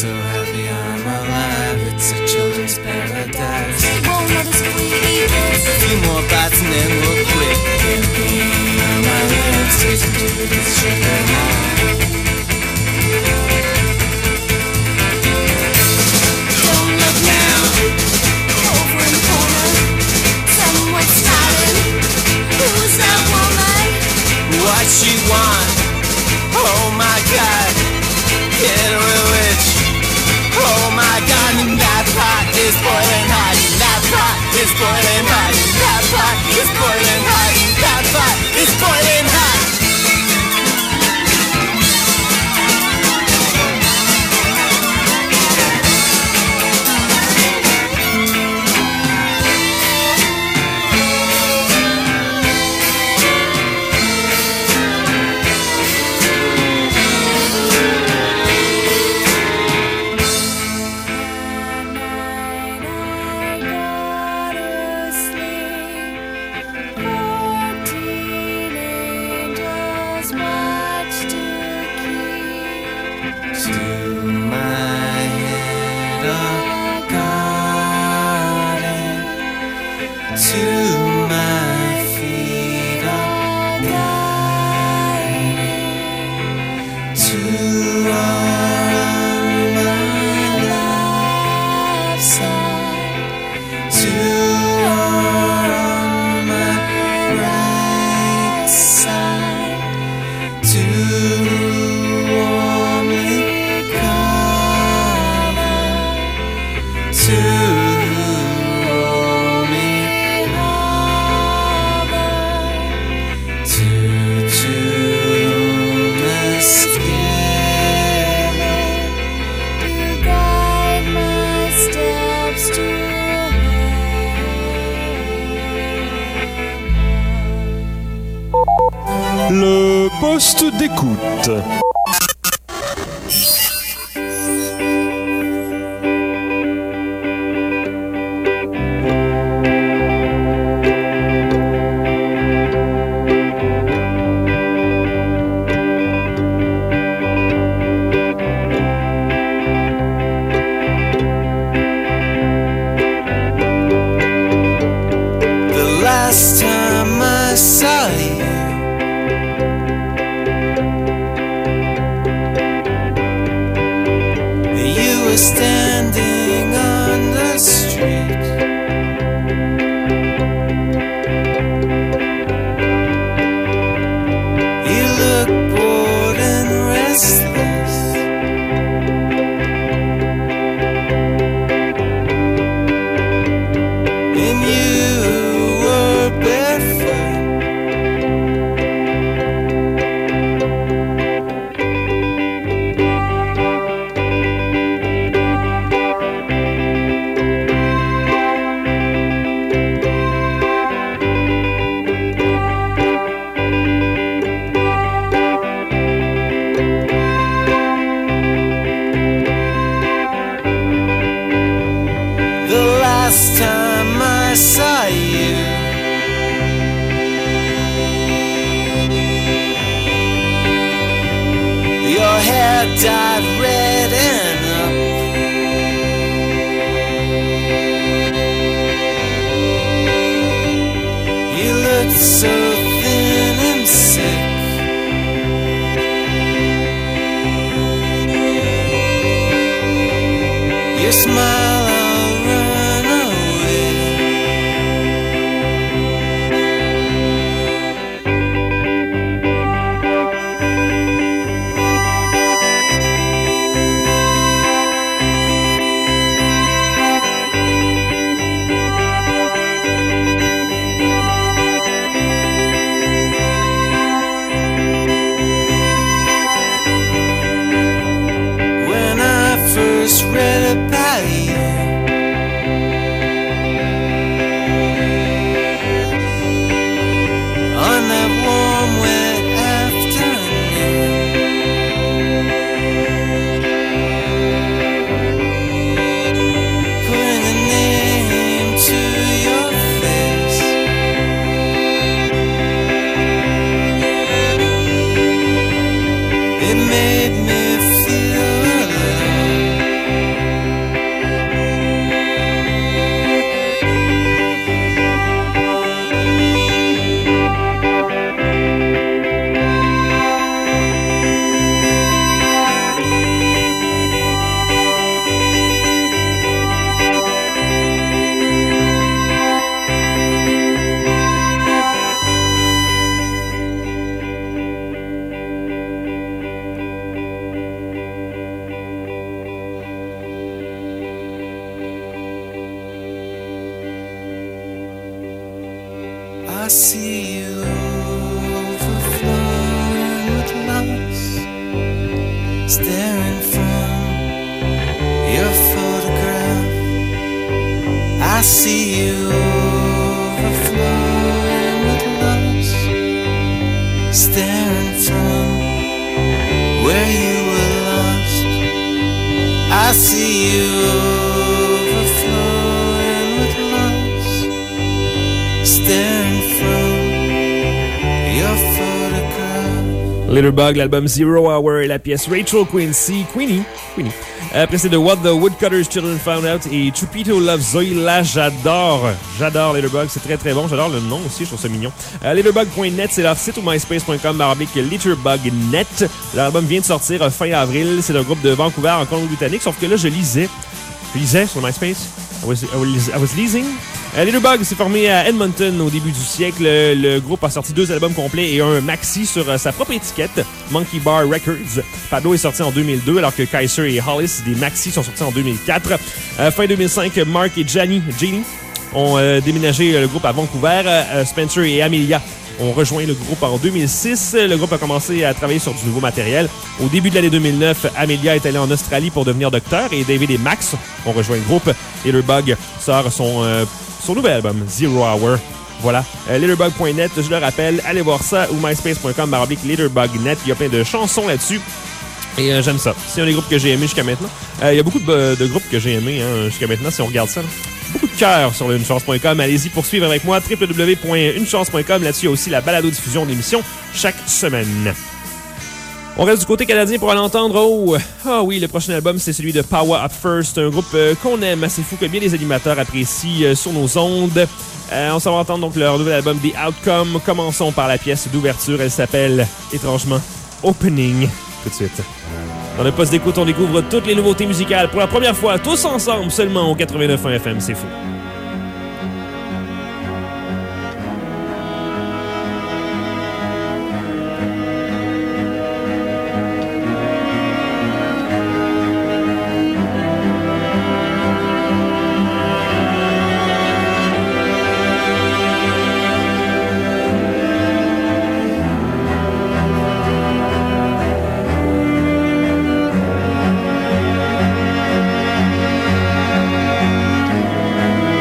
so happy I'm alive. It's a children's paradise. Won't let us breathe. A few more bites and then we'll quit. On my lips, tasting to this sugar high. Don't look now. Over in the corner, someone smiling. Who's that woman? What she want? Oh my God, get her a witch. Oh my God, and that pot is boiling hot. That pot is boiling hot. That pot is boiling hot. That pot is boiling hot. Le poste d'écoute. The last time I saw you, you were standing on the street. You look bored and restless. And you were barefoot. The last time I saw you, your hair dyed red and up. You looked so thin and sick. Your smile, I'll run away. I see you overflowing with loss, staring from your photograph. I see you overflowing with loss, staring from where you were lost. I see you overflowing with loss, staring from your photograph. Litterbug, l'album Zero Hour et la pièce Rachel Quincy, Queenie, Queenie. Après, c'est de What the Woodcutter's Children Found Out et Chupito Love Zoila. J'adore, j'adore Litterbug, c'est très très bon. J'adore le nom aussi, je trouve ça mignon. Euh, Litterbug point net, c'est leur site ou myspace point com baroblique Litterbug point net. L'album vient de sortir fin avril. C'est un groupe de Vancouver en Colombie-Britannique. Sauf que là, je lisais, je lisais sur MySpace. I was, I was, I was leasing. Euh, Litterbug s'est formé à Edmonton au début du siècle. Le, le groupe a sorti deux albums complets et un maxi sur euh, sa propre étiquette, Monkey Bar Records. Pablo est sorti en deux mille deux, alors que Kaiser et Hollis, des maxis, sont sortis en deux mille quatre. Euh, fin deux mille cinq, Mark et Gianni, Gianni ont euh, déménagé le groupe à Vancouver. Euh, Spencer et Amelia ont rejoint le groupe en deux mille six. Le groupe a commencé à travailler sur du nouveau matériel. Au début de l'année deux mille neuf, Amelia est allée en Australie pour devenir docteur et David et Max ont rejoint le groupe. Litterbug sort son, euh, son nouvel album, Zero Hour. Voilà. Euh, Litterbug point net, je le rappelle, allez voir ça ou myspace point com baroblique Litterbug point net. Il y a plein de chansons là-dessus. Et euh, j'aime ça. C'est un des groupes que j'ai aimé jusqu'à maintenant. Euh, il y a beaucoup de, de groupes que j'ai aimés hein, jusqu'à maintenant, si on regarde ça. Là. Beaucoup de cœur sur le une chance point com. Allez-y, poursuivre avec moi, w w w point une chance point com. Là-dessus, il y a aussi la balado-diffusion d'émissions chaque semaine. On reste du côté canadien pour aller entendre. Oh, ah oui, le prochain album, c'est celui de Power Up First, un groupe euh, qu'on aime assez fou, que bien les animateurs apprécient euh, sur nos ondes. Euh, on s'en va entendre donc leur nouvel album, The Outcome. Commençons par la pièce d'ouverture. Elle s'appelle, étrangement, Opening. Tout de suite. Dans le poste d'écoute, on découvre toutes les nouveautés musicales pour la première fois, tous ensemble, seulement au quatre-vingt-neuf point un F M. C'est fou. Thank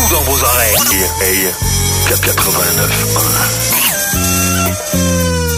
dans vos oreilles. Hey, quatre-vingt-neuf un.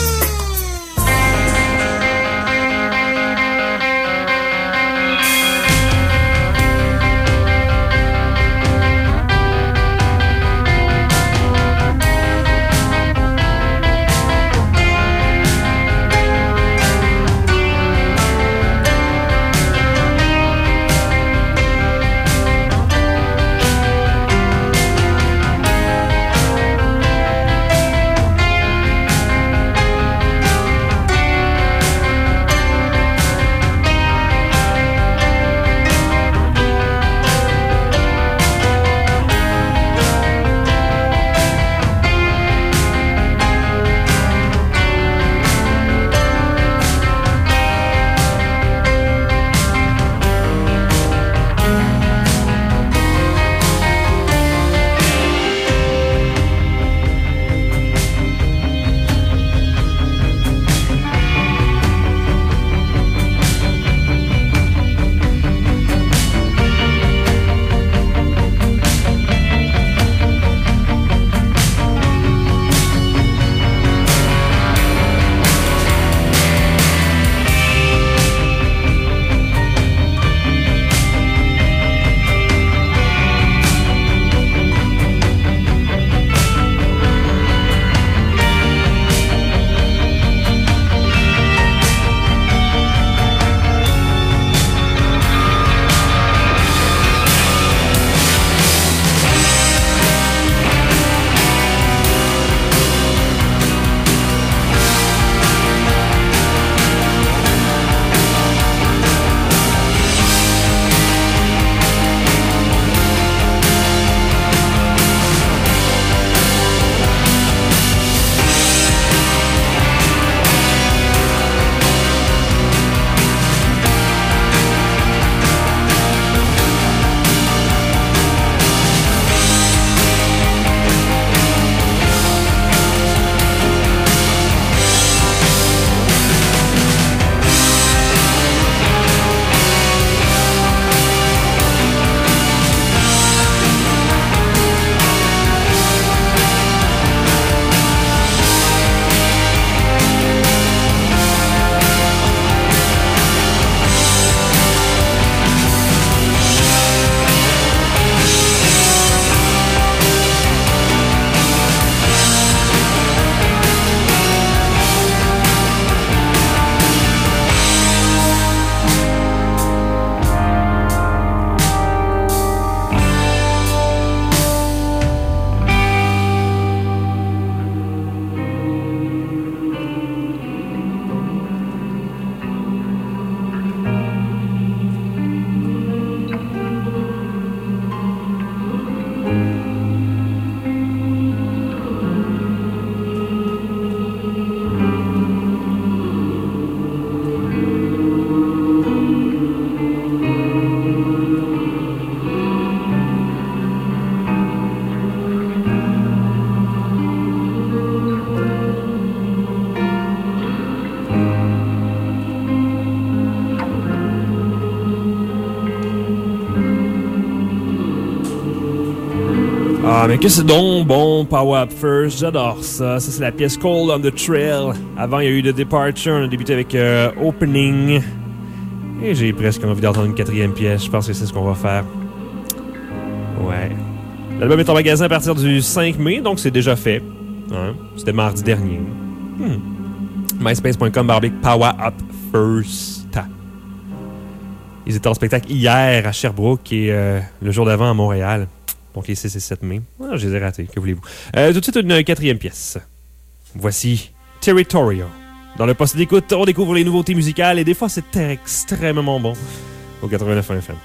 Ah, mais que c'est donc bon, Power Up First, j'adore ça. Ça, c'est la pièce Cold on the Trail. Avant, il y a eu The Departure, on a débuté avec euh, Opening. Et j'ai presque envie d'entendre une quatrième pièce, je pense que c'est ce qu'on va faire. Ouais. L'album est en magasin à partir du cinq mai, donc c'est déjà fait. Hein? C'était mardi dernier. Hmm. myspace point com barbic Power Up First. Ils étaient en spectacle hier à Sherbrooke et euh, le jour d'avant à Montréal. Donc les six et sept mai. Ah, je les ai ratés, que voulez-vous. Euh, tout de suite, une quatrième pièce. Voici Territorial. Dans le poste d'écoute, on découvre les nouveautés musicales et des fois, c'est extrêmement bon. Au quatre-vingt-neuf F M.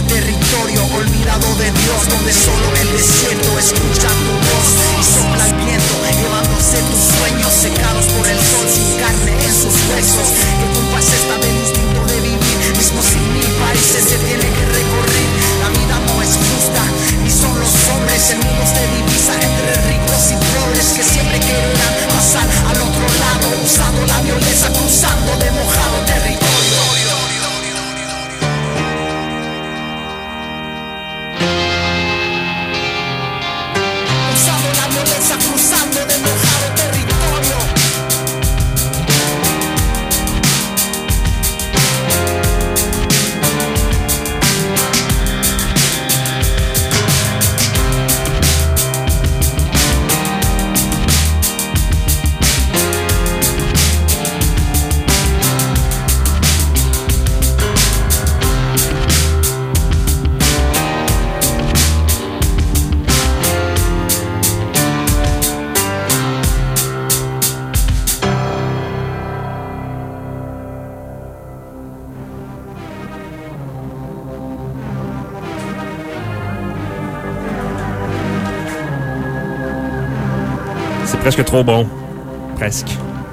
territorio olvidado de Dios, donde solo el desierto escucha tu voz y sopla el viento, llevándose tus sueños secados por el sol, sin carne en sus huesos. Que culpa es esta del instinto de vivir, mismo sin mil países se tiene que recorrer. La vida no es justa y son los hombres en mundos de divisa entre ricos y pobres que siempre querrán pasar al otro lado, usando la violencia, cruzando de mojado territorio. Usando la violencia, cruzando de mojado territorio. C'est presque trop bon. Presque.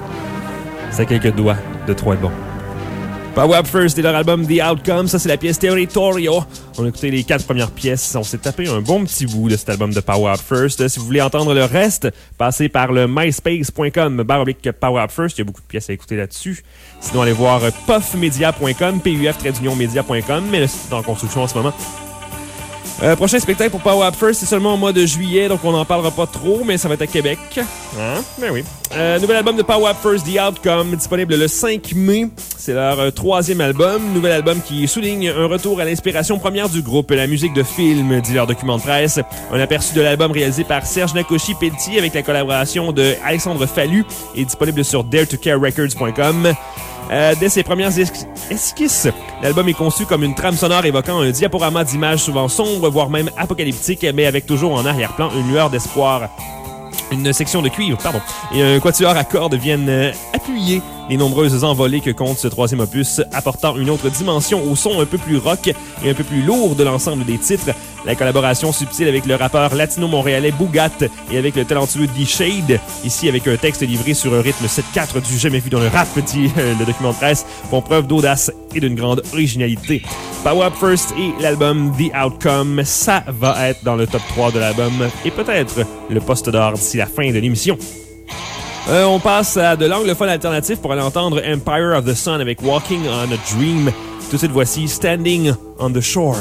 C'est quelques doigts de trop être bon. Power Up First et leur album The Outcome, ça c'est la pièce Territorio. On a écouté les quatre premières pièces, on s'est tapé un bon petit bout de cet album de Power Up First. Si vous voulez entendre le reste, passez par le myspace point com barre oblique Power Up First, il y a beaucoup de pièces à écouter là-dessus. Sinon allez voir puff media point com, P U F media point com, mais là c'est en construction en ce moment. Euh, prochain spectacle pour Power Up First, c'est seulement au mois de juillet, donc on n'en parlera pas trop, mais ça va être à Québec. Hein? Ben oui. Euh, nouvel album de Power Up First, The Outcome, disponible le cinq mai. C'est leur euh, troisième album. Nouvel album qui souligne un retour à l'inspiration première du groupe, la musique de film, dit leur document de presse. Un aperçu de l'album réalisé par Serge Nakoshi-Pelletier avec la collaboration de Alexandre Fallu est disponible sur dare to care records point com. Euh, dès ses premières es- esquisses, l'album est conçu comme une trame sonore évoquant un diaporama d'images souvent sombres, voire même apocalyptiques, mais avec toujours en arrière-plan une lueur d'espoir. Une section de cuivre, pardon, et un quatuor à cordes viennent euh, appuyer les nombreuses envolées que compte ce troisième opus, apportant une autre dimension au son un peu plus rock et un peu plus lourd de l'ensemble des titres. La collaboration subtile avec le rappeur latino-montréalais Bougat et avec le talentueux D-Shade, ici avec un texte livré sur un rythme sept quatre du jamais vu dans le rap, dit euh, le document de presse, font preuve d'audace et d'une grande originalité. Power Up First et l'album The Outcome, ça va être dans le top trois de l'album et peut-être le poste d'or d'ici la fin de l'émission. Euh, on passe à de l'anglophone alternatif pour aller entendre Empire of the Sun avec Walking on a Dream. Tout de suite, voici Standing on the Shore.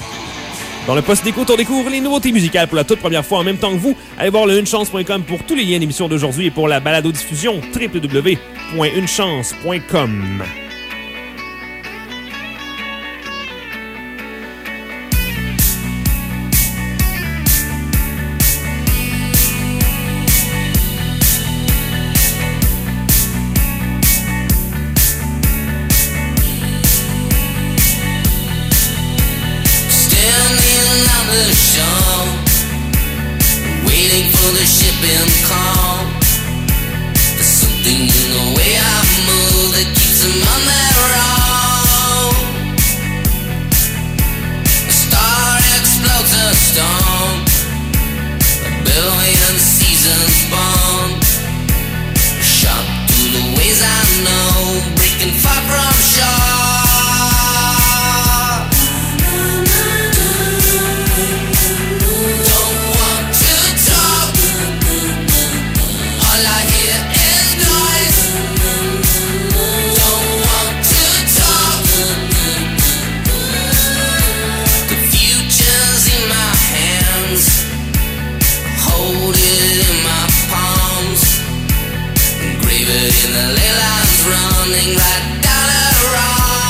Dans le poste d'écoute, on découvre les nouveautés musicales pour la toute première fois en même temps que vous. Allez voir le une chance point com pour tous les liens d'émission d'aujourd'hui et pour la balado-diffusion w w w point une chance point com. the shore, waiting for the shipping call. There's something in the way I move that keeps them on that road. A star explodes a storm, a billion seasons born. Shot through the ways I know, breaking far from shore. In the ley lines running right down the road.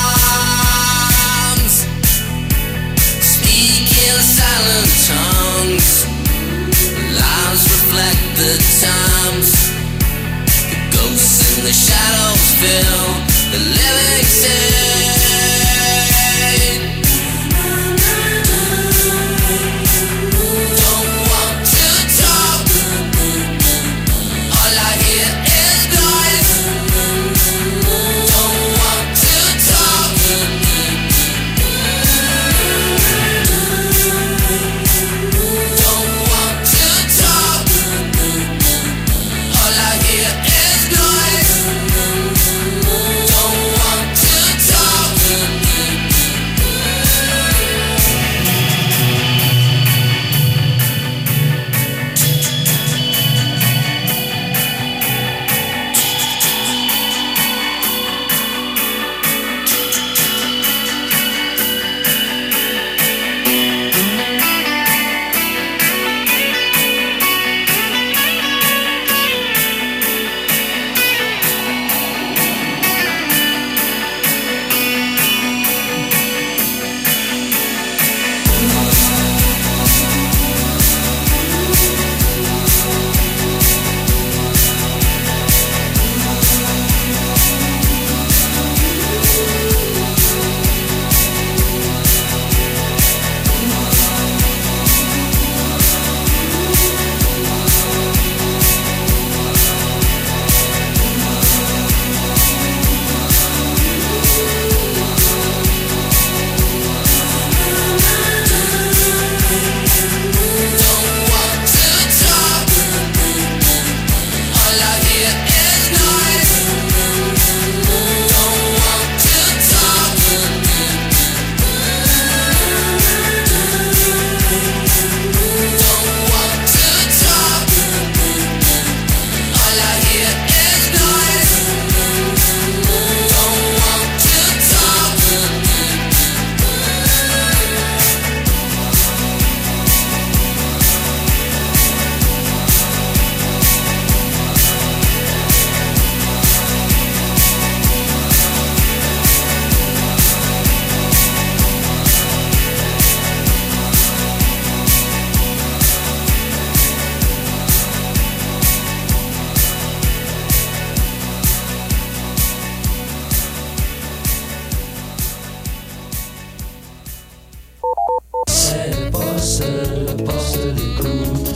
poste d'écoute.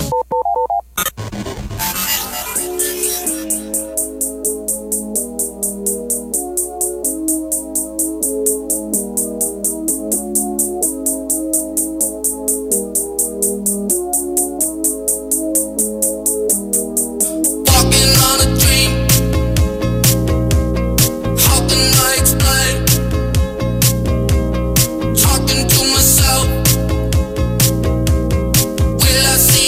Walking on a dream. How can I explain? Talking to myself. Will I see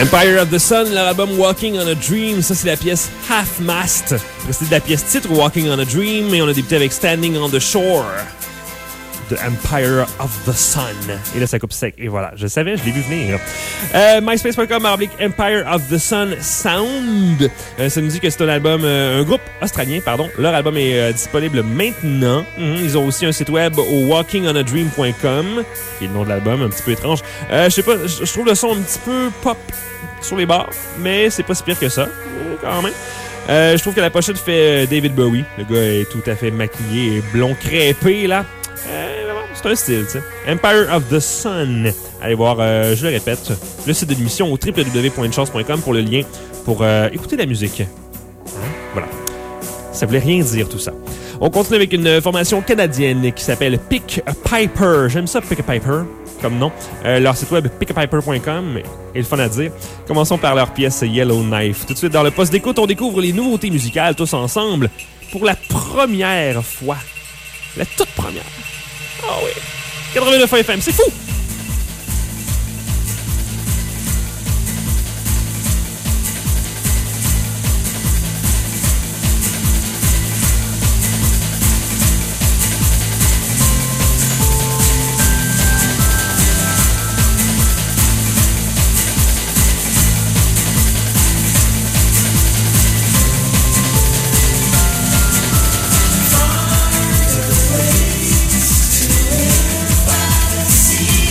Empire of the Sun, leur album Walking on a Dream, ça c'est la pièce Half Mast. C'est de la pièce titre Walking on a Dream, et on a débuté avec Standing on the Shore de Empire of the Sun. Et là, ça coupe sec. Et voilà, je savais, je l'ai vu venir. Euh, MySpace point com, oblique Empire of the Sun Sound. Euh, ça nous dit que c'est un album, euh, un groupe australien, pardon. Leur album est euh, disponible maintenant. Mm-hmm. Ils ont aussi un site web au walking on a dream point com, qui est le nom de l'album, un petit peu étrange. Euh, je sais pas, je trouve le son un petit peu pop sur les bars, mais c'est pas si pire que ça, euh, quand même. Euh, je trouve que la pochette fait David Bowie. Le gars est tout à fait maquillé et blond crêpé, là. Euh, c'est un style, tu sais. Empire of the Sun. Allez voir, euh, je le répète, le site de l'émission au w w w point une chance point com pour le lien pour euh, écouter la musique. Hein? Voilà. Ça voulait rien dire, tout ça. On continue avec une formation canadienne qui s'appelle Pick a Piper. J'aime ça, Pick a Piper, comme nom. Euh, leur site web, pick a piper point com, est le fun à dire. Commençons par leur pièce Yellow Knife. Tout de suite, dans le poste d'écoute, on découvre les nouveautés musicales tous ensemble pour la première fois. La toute première. Ah oh oui. quatre-vingt-neuf F M, c'est fou! See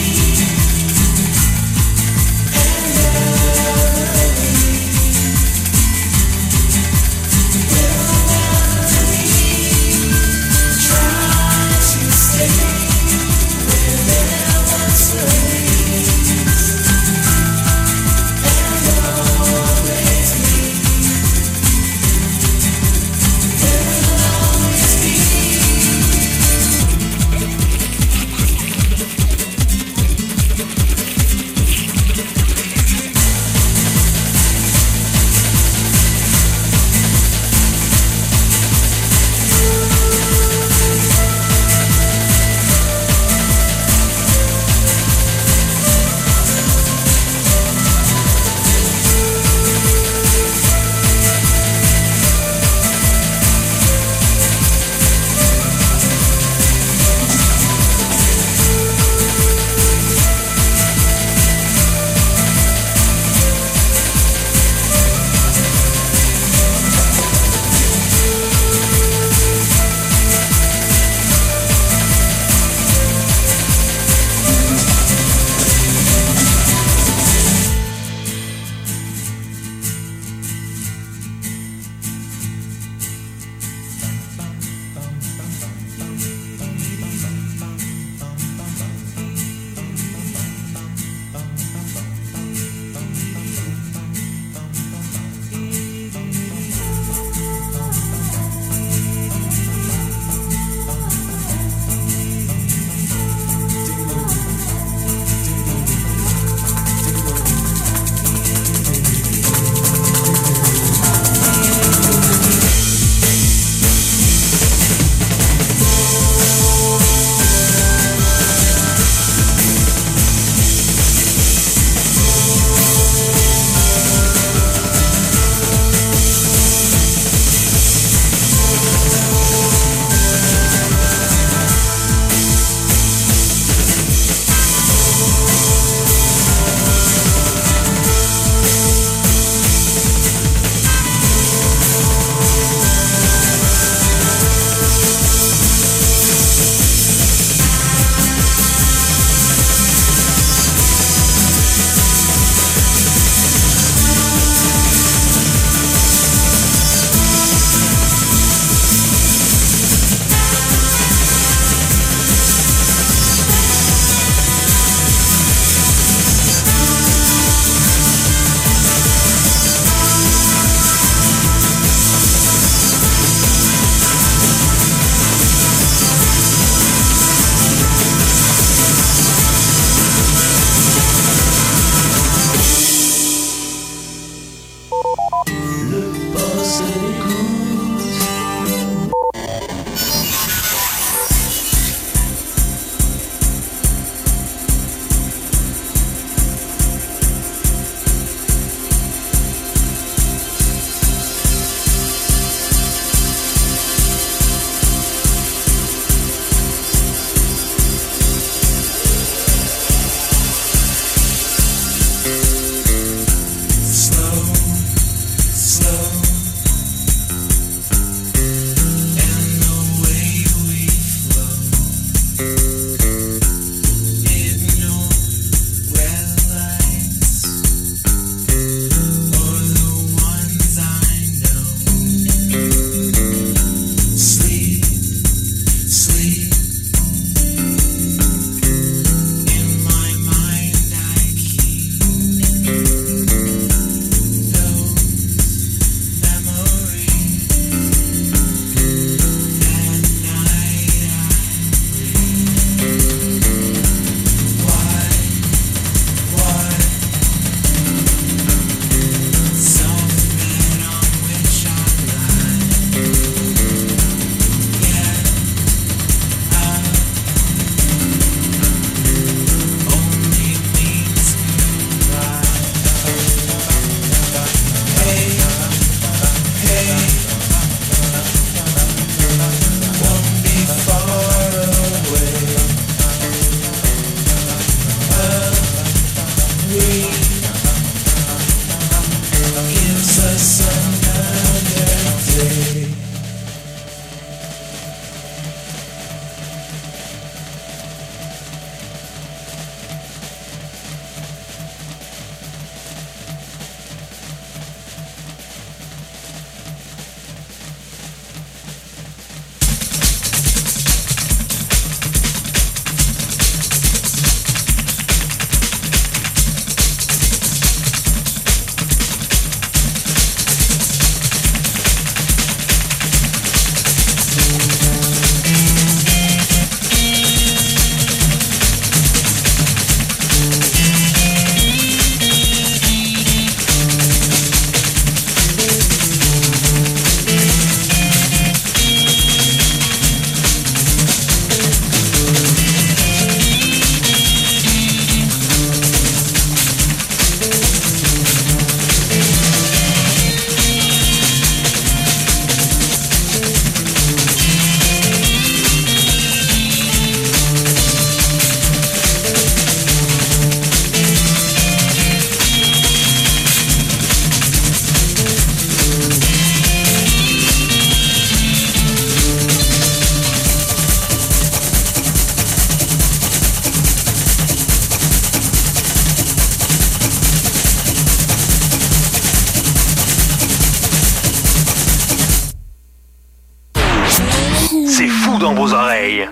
Dans vos oreilles.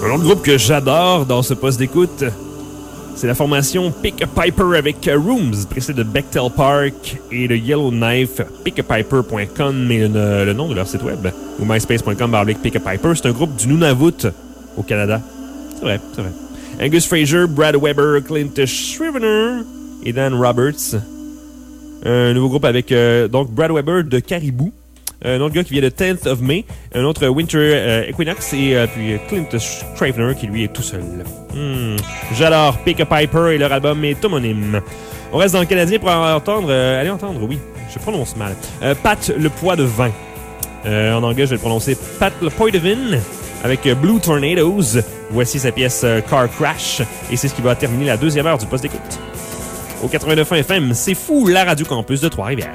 Un autre groupe que j'adore dans ce poste d'écoute, c'est la formation Pick a Piper avec Rooms, précédé de Bechtel Park et de Yellowknife. pick a piper point com, mais le, le nom de leur site web, ou myspace point com barre Pick a Piper. C'est un groupe du Nunavut au Canada. C'est vrai, c'est vrai. Angus Fraser, Brad Weber, Clint Scrivener et Dan Roberts. Un nouveau groupe avec euh, donc Brad Weber de Caribou. Un autre gars qui vient de tenth of May. Un autre Winter euh, Equinox. Et euh, puis Clint Scrivener qui lui est tout seul. Hmm. J'adore Pick a Piper et leur album est homonyme. On reste dans le Canadien pour entendre... Euh, allez entendre, oui. Je prononce mal. Euh, Pat le poids de vin. Euh, en anglais, je vais le prononcer Pat le poids de vin. Avec Blue Tornadoes. Voici sa pièce euh, Car Crash. Et c'est ce qui va terminer la deuxième heure du poste d'écoute. Au quatre-vingt-neuf F M, c'est fou, la Radio Campus de Trois-Rivières.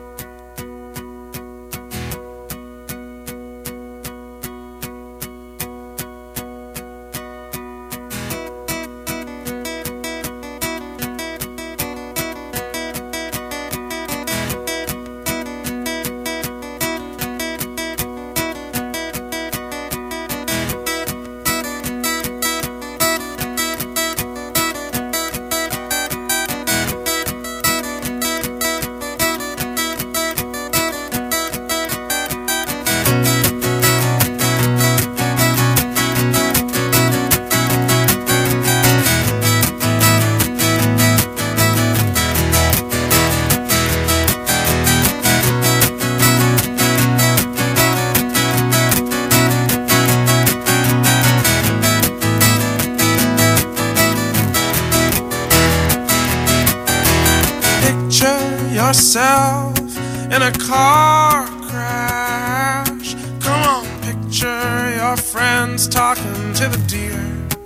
Yourself in a car crash. Come on, picture your friends talking to the deer.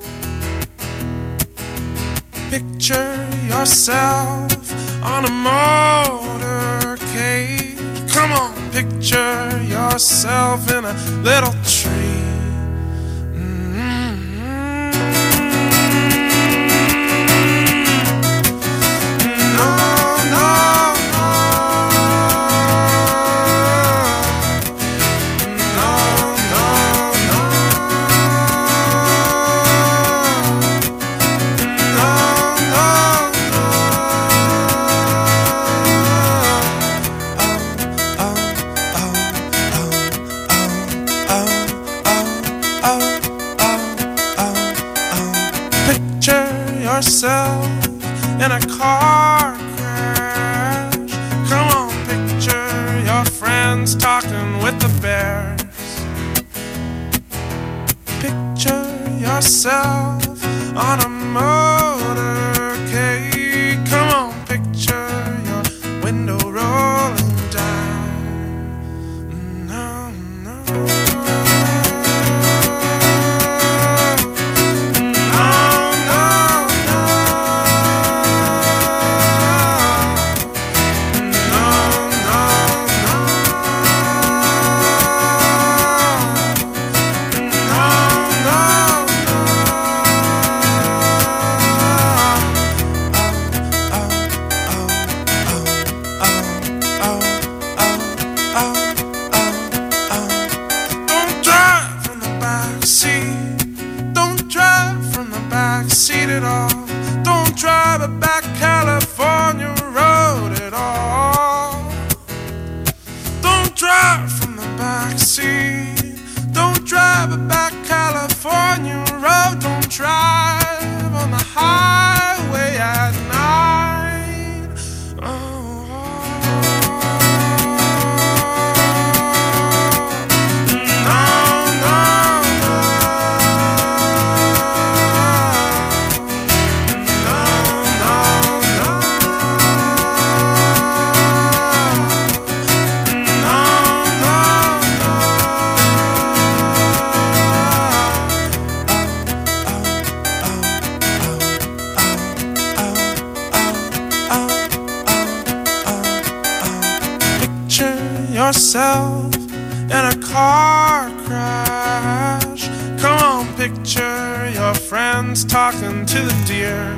Picture yourself on a motorcade. Come on, picture yourself in a little tree. Yourself in a car crash. Come on, picture your friends talking with the bears. Picture yourself on a motorcade. Come on, picture your window rolling down. No, no. Yourself in a car crash. Come on, picture your friends talking to the deer.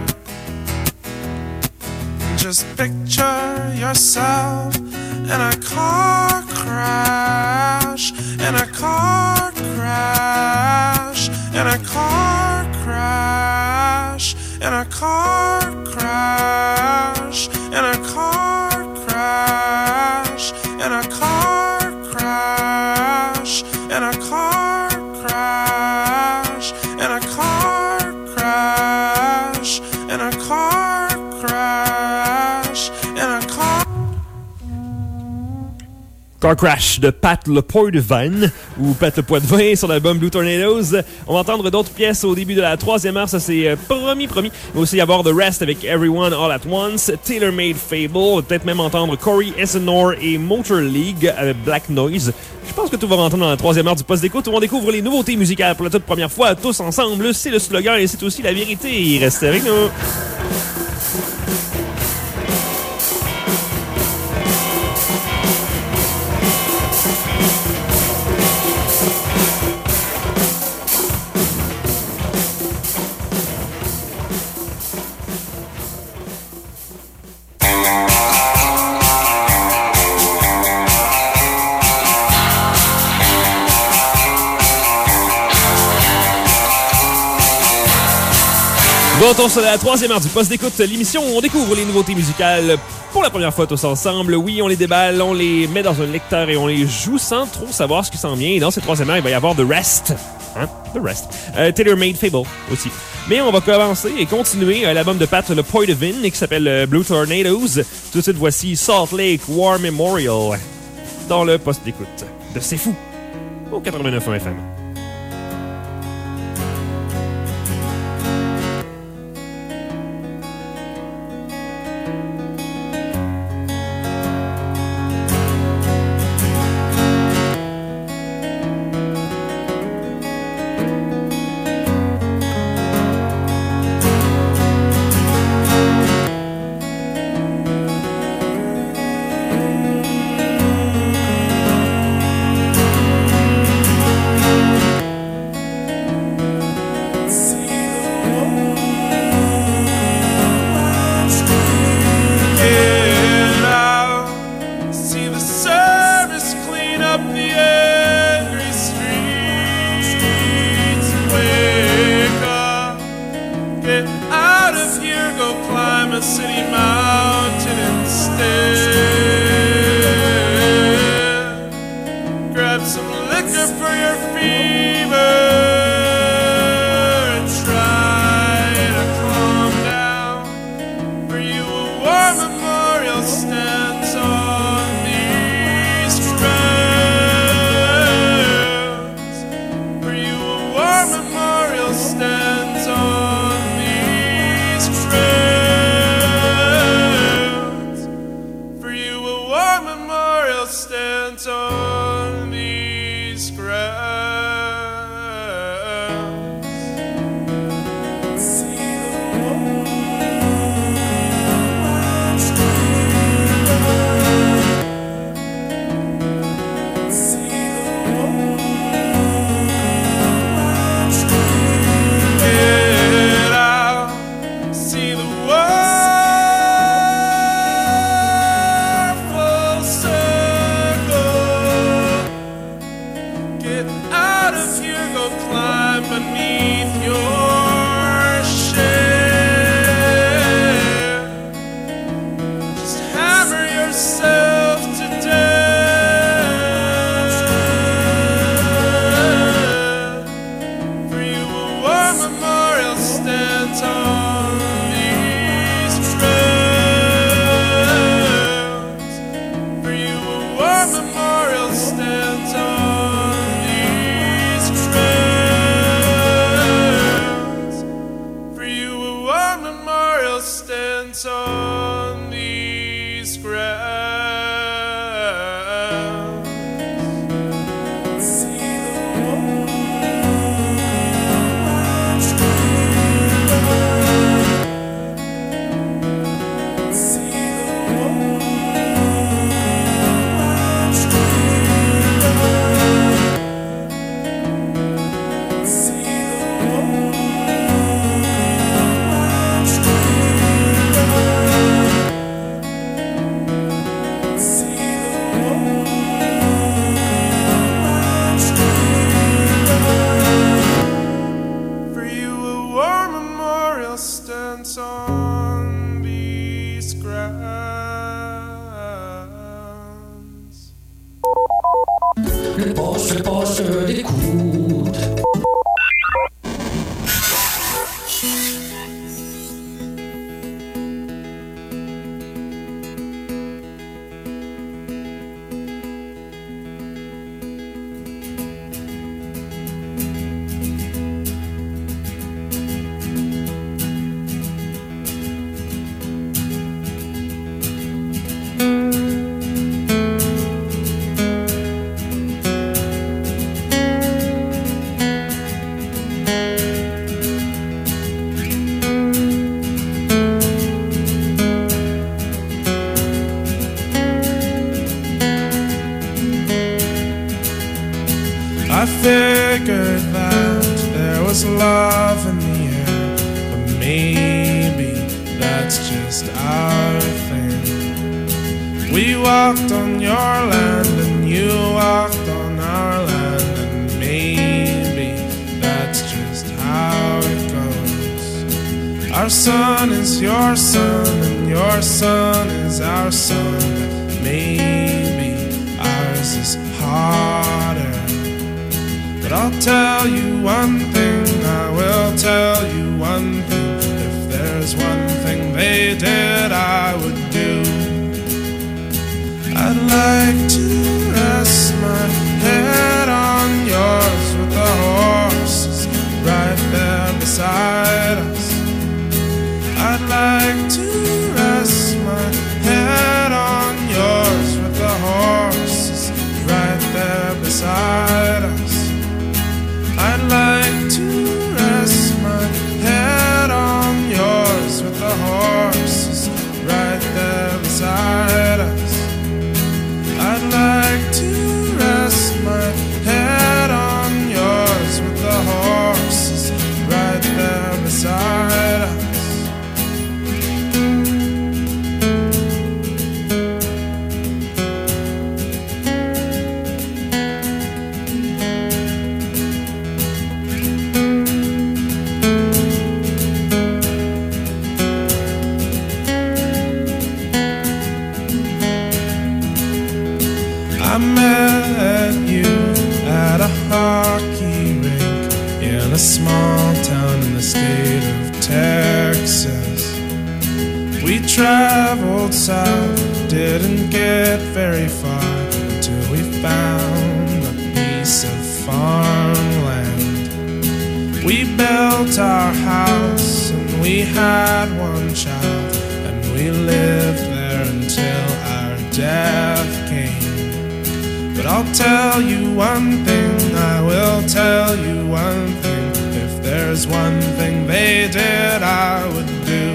Just picture yourself in a car crash. In a car crash. In a car in a car crash, in a car crash, in a car crash, in a car crash, in a car crash, in a car crash, in a car. Car Crash de Pat Le Poitevin ou Pat Le Poitevin sur l'album Blue Tornadoes. On va entendre d'autres pièces au début de la troisième heure, ça c'est euh, promis, promis. Il va aussi y avoir The Rest avec Everyone All At Once, Tailor Made Fable, on va peut-être même entendre Corey Essenor et Motor League avec Black Noise. Je pense que tout va rentrer dans la troisième heure du poste d'écoute où on découvre les nouveautés musicales pour la toute première fois, tous ensemble. C'est le slogan et c'est aussi la vérité. Restez avec nous. Retour sur la troisième heure du poste d'écoute, l'émission où on découvre les nouveautés musicales pour la première fois tous ensemble. Oui, on les déballe, on les met dans un lecteur et on les joue sans trop savoir ce qui s'en vient. Et dans cette troisième heure, il va y avoir The Rest. Hein? The Rest. Euh, Tailor Made Fable aussi. Mais on va commencer et continuer euh, l'album de Pat Le Poitevin qui s'appelle euh, Blue Tornadoes. Tout de suite, voici Salt Lake War Memorial dans le poste d'écoute de C'est Fou au quatre-vingt-neuf point un F M. poste, le poste d'écoute. Figured that there was love in the air, but maybe that's just our thing. We walked on your land and you walked on our land, and maybe that's just how it goes. Our sun is your sun and your sun is our sun, but maybe ours is harder. But I'll tell you one thing, I will tell you one thing. If there's one thing they did I would do, I'd like to rest my head on yours with the horses right there beside us. I'd like to rest my head on yours with the horses right there beside us. I'd like to rest my head on yours with the horses right there beside us. I'd like to rest my head on yours with the horses right there beside us. I met you at a hockey rink in a small town in the state of Texas. We traveled south, didn't get very far until we found a piece of farmland. We built our house and we had one child, and we lived there until our death came. But I'll tell you one thing, I will tell you one thing. If there's one thing they did I would do,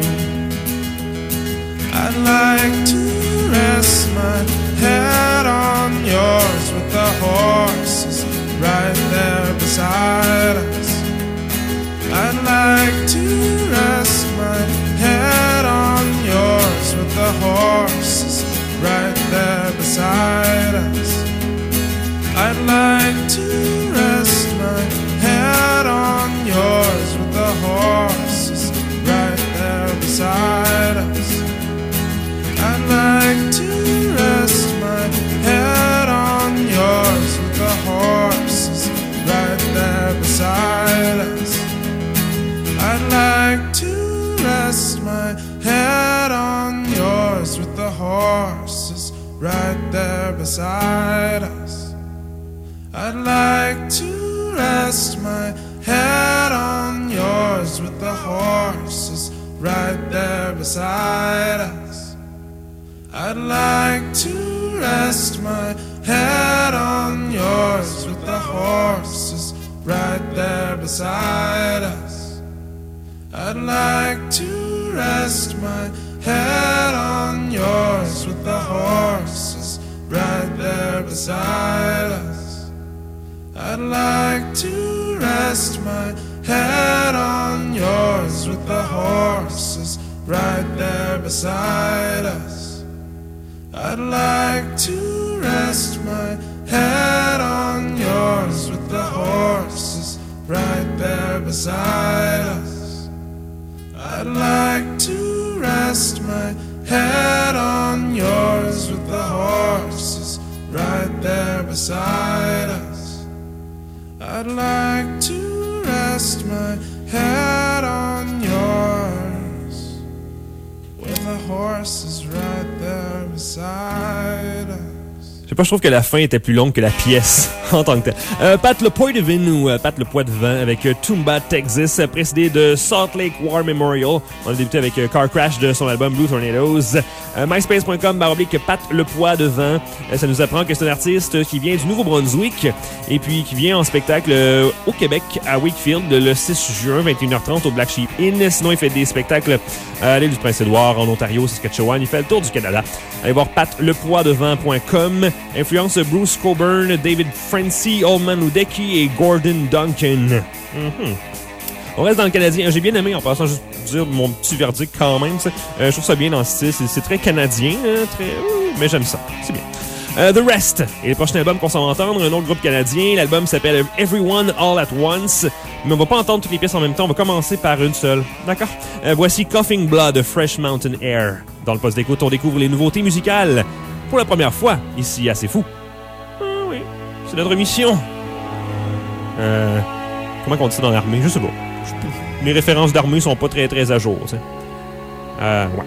I'd like to rest my head on yours with the horses right there beside us. I'd like to rest my head on yours with the horses right there beside us. I'd like to rest my head on yours with the horses right there beside us. I'd like to rest my head on yours with the horses right there beside us. I'd like to rest my head on yours with the horses right there beside us. I'd like to rest my head on yours with the horses right there beside us. I'd like to rest my head on yours with the horses right there beside us. I'd like to rest my head on yours with the horses right there beside us. I'd like to rest my head on yours with the horses right there beside us. I'd like to rest my head on yours with the horses right there beside us. I'd like to rest my head on yours with the horses right there beside us. I'd like to rest my head on yours when the horse is right there beside us. Je sais pas, je trouve que la fin était plus longue que la pièce en tant que telle. Euh, Pat Le Poitevin ou euh, Pat Le Poitevin avec euh, Toomba, Texas, euh, précédé de Salt Lake War Memorial. On a débuté avec euh, Car Crash de son album Blue Tornadoes. Euh, MySpace point com baroblique Pat Le Poitevin. Euh, ça nous apprend que c'est un artiste qui vient du Nouveau-Brunswick et puis qui vient en spectacle euh, au Québec, à Wakefield, le six juin, vingt et une heures trente au Black Sheep Inn. Sinon, il fait des spectacles à l'île du Prince-Édouard, en Ontario, Saskatchewan. Il fait le tour du Canada. Allez voir pat le poitevin point com. Influence Bruce Coburn, David Francie, Oldman Udeki et Gordon Duncan. Mm-hmm. On reste dans le Canadien. J'ai bien aimé, en passant, juste dire mon petit verdict quand même. Euh, je trouve ça bien dans le style. C'est, c'est très canadien, hein, très... mais j'aime ça. C'est bien. Uh, The Rest est le prochain album qu'on s'en va entendre, un autre groupe canadien. L'album s'appelle Everyone All At Once, mais on va pas entendre toutes les pièces en même temps, on va commencer par une seule. D'accord? Uh, voici Coughing Blood, Fresh Mountain Air. Dans le poste d'écoute, on découvre les nouveautés musicales pour la première fois ici à C'est Fou. Ah oui, c'est notre mission. Euh, comment on dit ça dans l'armée? Je sais pas. Les références d'armée sont pas très très à jour. T'sais. Euh, ouais.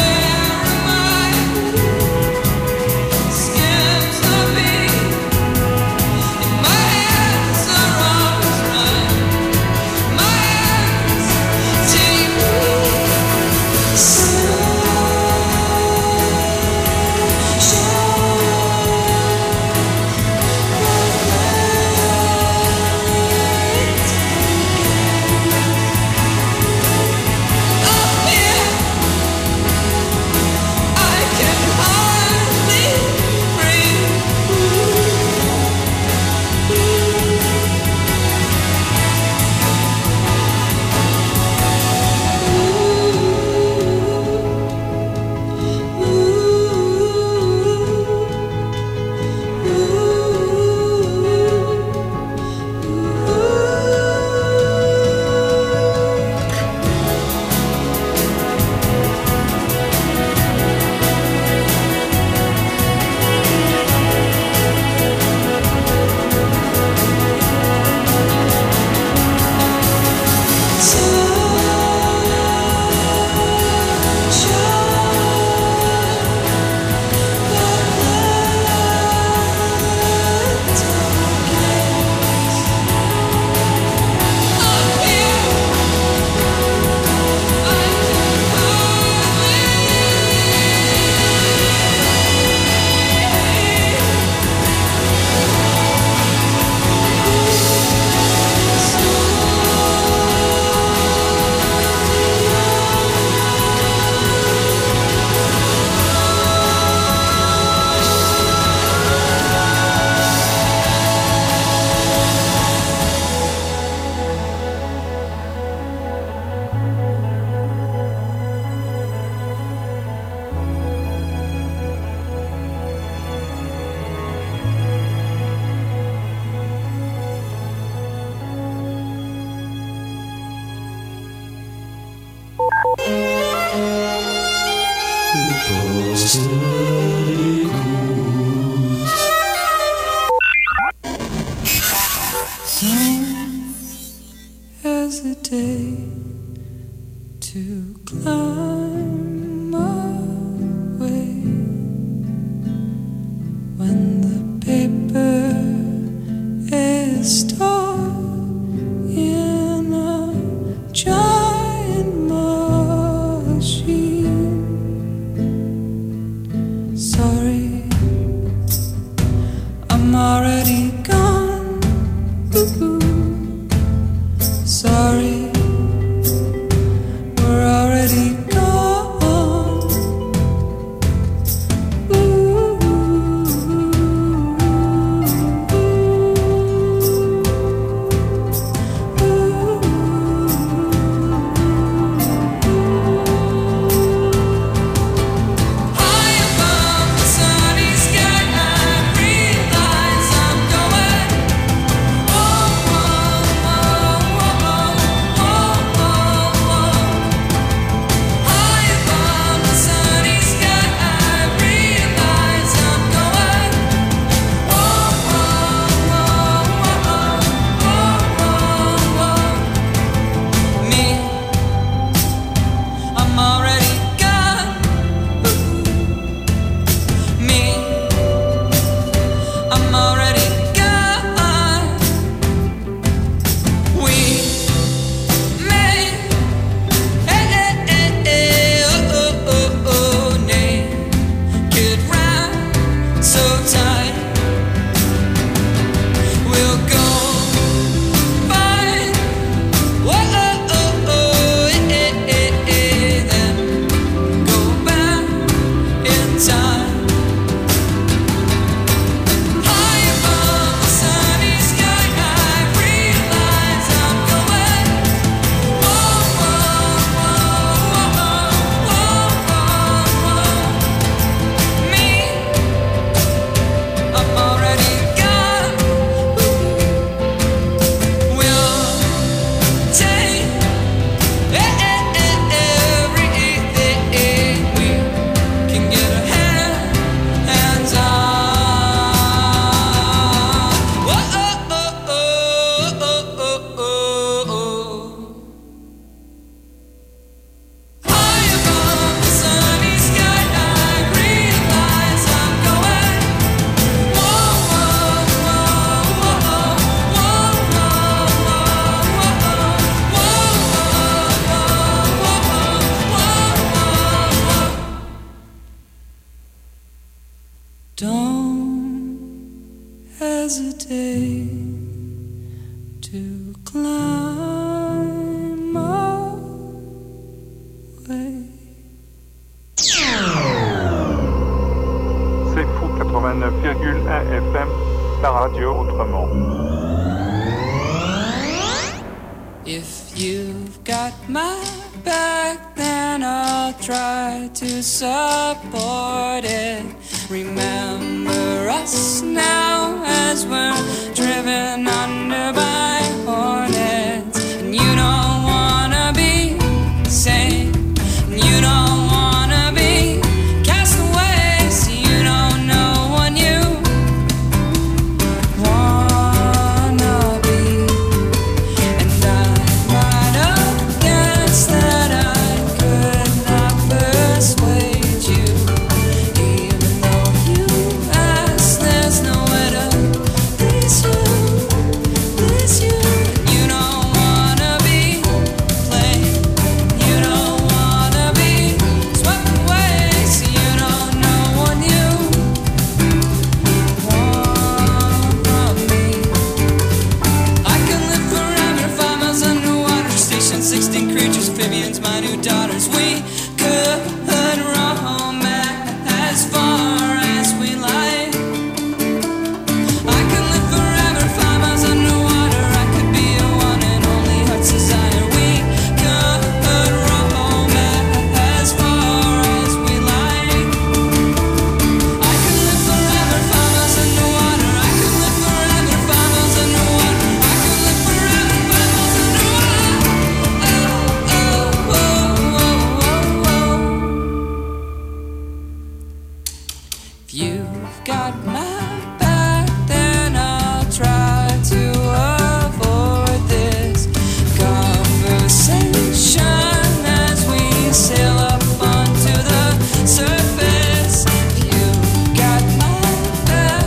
Skips a beat. when the paper is stored in a giant machine. Sorry, I'm already gone. Ooh, sorry, we're already gone. Ooh, high above the sunny sky, I realize I'm going. Oh, oh, oh, oh, oh, oh, oh. High above the sunny sky, I realize I'm going. Oh, oh, oh, oh, oh, oh. Me, I'm already gone. Me, I'm already gone. We made eh, eh, eh, eh, oh, oh, oh, oh, naked round so tight. We'll go find whoa, oh, oh, oh, eh, eh, eh, eh, then go back in time. High above the sunny sky, I realize I'm going. Whoa, whoa, whoa, whoa, whoa, whoa. Me, I'm already gone. We'll take eh, eh, eh, everything we can get a hand, hands on. Whoa, oh, oh, oh, oh, oh, oh. High above the sunny sky, I realize I'm going. Whoa, whoa, whoa, whoa, whoa, whoa, whoa, whoa, whoa, whoa, whoa, whoa. Don't hesitate to climb away. C'est fou quatre-vingt-neuf virgule un F M, la radio autrement. If you've got my back, then I'll try to support it. Remember us now as we're driven under by hornets. And you don't wanna be sane, and you don't wanna be cast away, so you don't know what you wanna be. And I'm right against that, I could not persuade you. Even though you ask, there's nowhere to please you, please you. And you don't wanna be played, you don't wanna be swept away, so you don't know what you want from me. I can live forever, five miles underwater, station sixteen creatures, amphibians, my new daughters. We could roam as far as we like. I can live forever, five miles underwater. I could be your one and only heart's desire. We could roam as far as we like. I can live forever, five miles underwater. I can live forever, five miles underwater. I can live forever, five miles underwater. Oh, oh, oh, oh, oh, oh. If you've got my back, then I'll try to avoid this conversation as we sail up onto the surface. If you've got my back,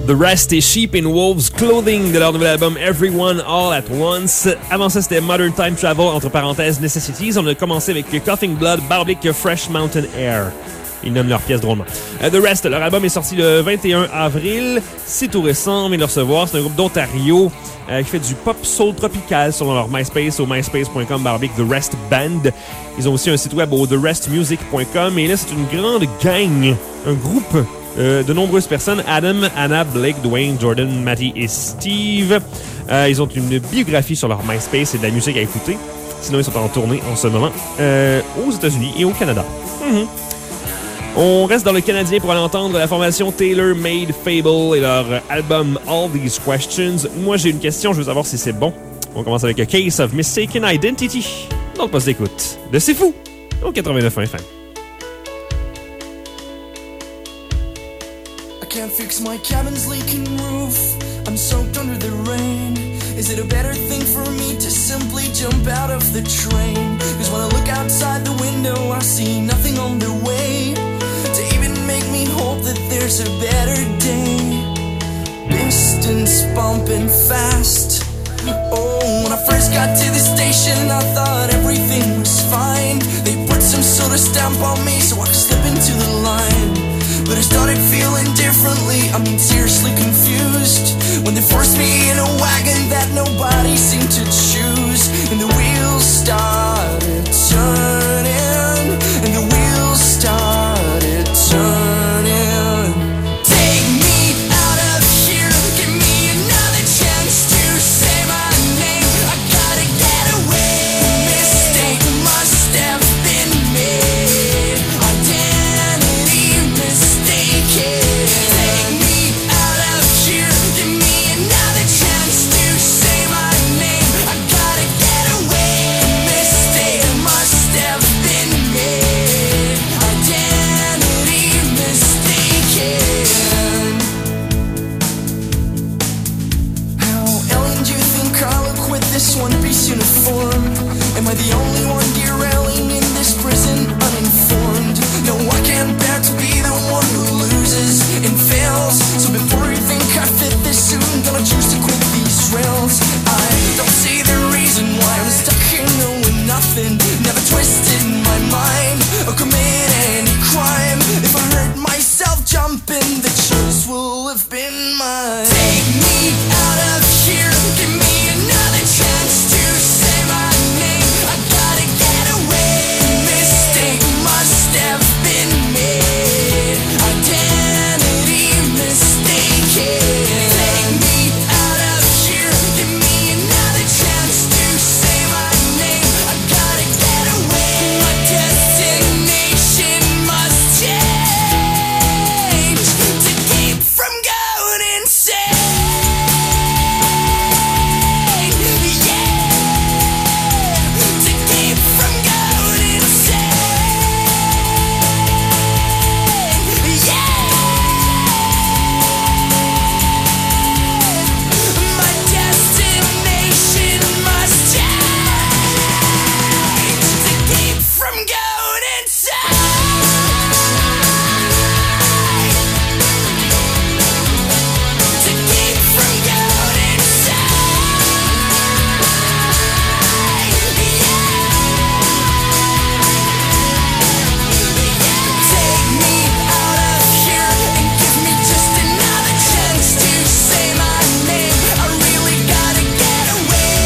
The Rest et Sheep in Wolves Clothing de leur nouvel album Everyone All at Once. Avant ça, c'était Modern Time Travel, entre parenthèses Necessities. On a commencé avec Coughing Blood, Barblick, Fresh Mountain Air. Ils nomment leur pièce drôlement. Uh, The Rest, leur album est sorti le vingt et un avril. C'est tout récent, on vient de le recevoir. C'est un groupe d'Ontario euh, qui fait du pop soul tropical selon leur MySpace au myspace point com barblick The Rest Band. Ils ont aussi un site web au the rest music point com. Et là, c'est une grande gang, un groupe Euh, de nombreuses personnes, Adam, Anna, Blake, Dwayne, Jordan, Matty et Steve. Euh, ils ont une biographie sur leur MySpace et de la musique à écouter. Sinon, ils sont en tournée en ce moment euh, aux États-Unis et au Canada. Mm-hmm. On reste dans le Canadien pour aller entendre la formation Taylor Made Fable et leur album All These Questions. Moi, j'ai une question, je veux savoir si c'est bon. On commence avec A Case of Mistaken Identity dans le poste d'écoute de C'est Fou au quatre-vingt-neuf F M. Can't fix my cabin's leaking roof. I'm soaked under the rain. Is it a better thing for me to simply jump out of the train? Cause when I look outside the window, I see nothing on the way to even make me hope that there's a better day. Pistons pumping fast. Oh, when I first got to the station, I thought everything was fine. They put some sort of stamp on me so I could slip into the line. But I started feeling differently, I mean seriously confused, when they forced me in a wagon that nobody seemed to choose. And the wheels started turning, and the wheels started turning. Take me out of here, give me another chance to say my name. I gotta get away, mistake must have been made. Identity mistaken. Take me out of here, give me another chance to say my name. I gotta get away, mistake must have been made. Identity mistaken. How alien do you think I look with this one piece uniform? Am I the only one derailing in this prison uninformed? No, I can't bear to be the one who loses and fails. So before you think I fit this suit, I'm gonna choose to quit these rails. I don't see the reason why I'm stuck here knowing nothing. Never twisted my mind or commit any crime. If I hurt myself jumping, the choice will have been mine. Take me out of here, give me another chance to say my name. I gotta get away, mistake must have been made. Identity mistaken. Take me out of here, give me another chance to say my name. I gotta get away, my destination must change to keep from going insane. Yeah, to keep from going insane. Yeah, my destination must change to keep from going insane. To keep from going insane. Take me out of here and give me just another chance to say my name. I really gotta get away.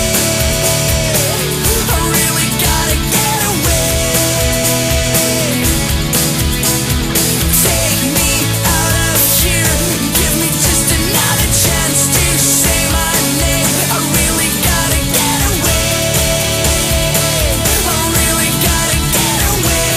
I really gotta get away. Take me out of here and give me just another chance to say my name. I really gotta get away. I really gotta get away.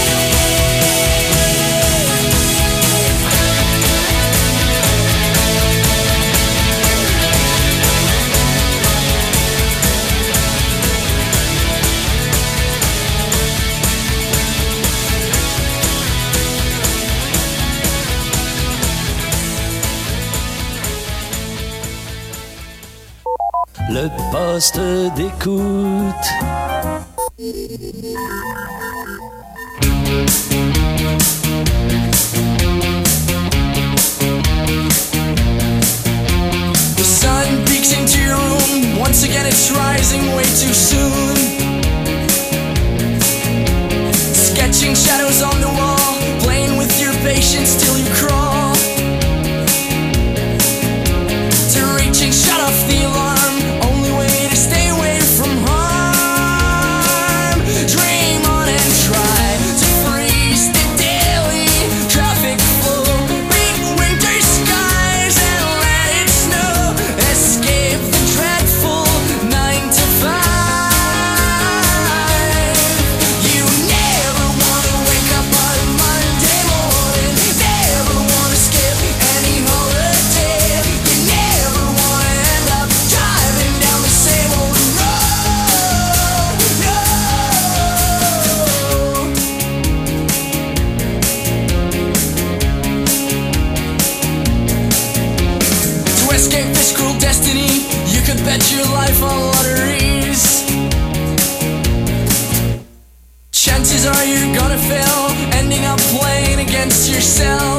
Le poste d'écoute. sneaks into your room. Once again it's rising way too soon. Sketching shadows on the wall, playing with your patience till you crawl. To reaching, shut off the alarm, only way to stay away from harm. Dream on and try to freeze the daily traffic flow. Beat winter skies and let it snow. Escape the dreadful nine to five. You never wanna wake up on Monday morning. Never wanna skip any holiday. You never wanna end up driving down the same old road. No. To escape this cruel destiny, you could bet your life on lotteries. Chances are you're gonna fail, ending up playing against yourself.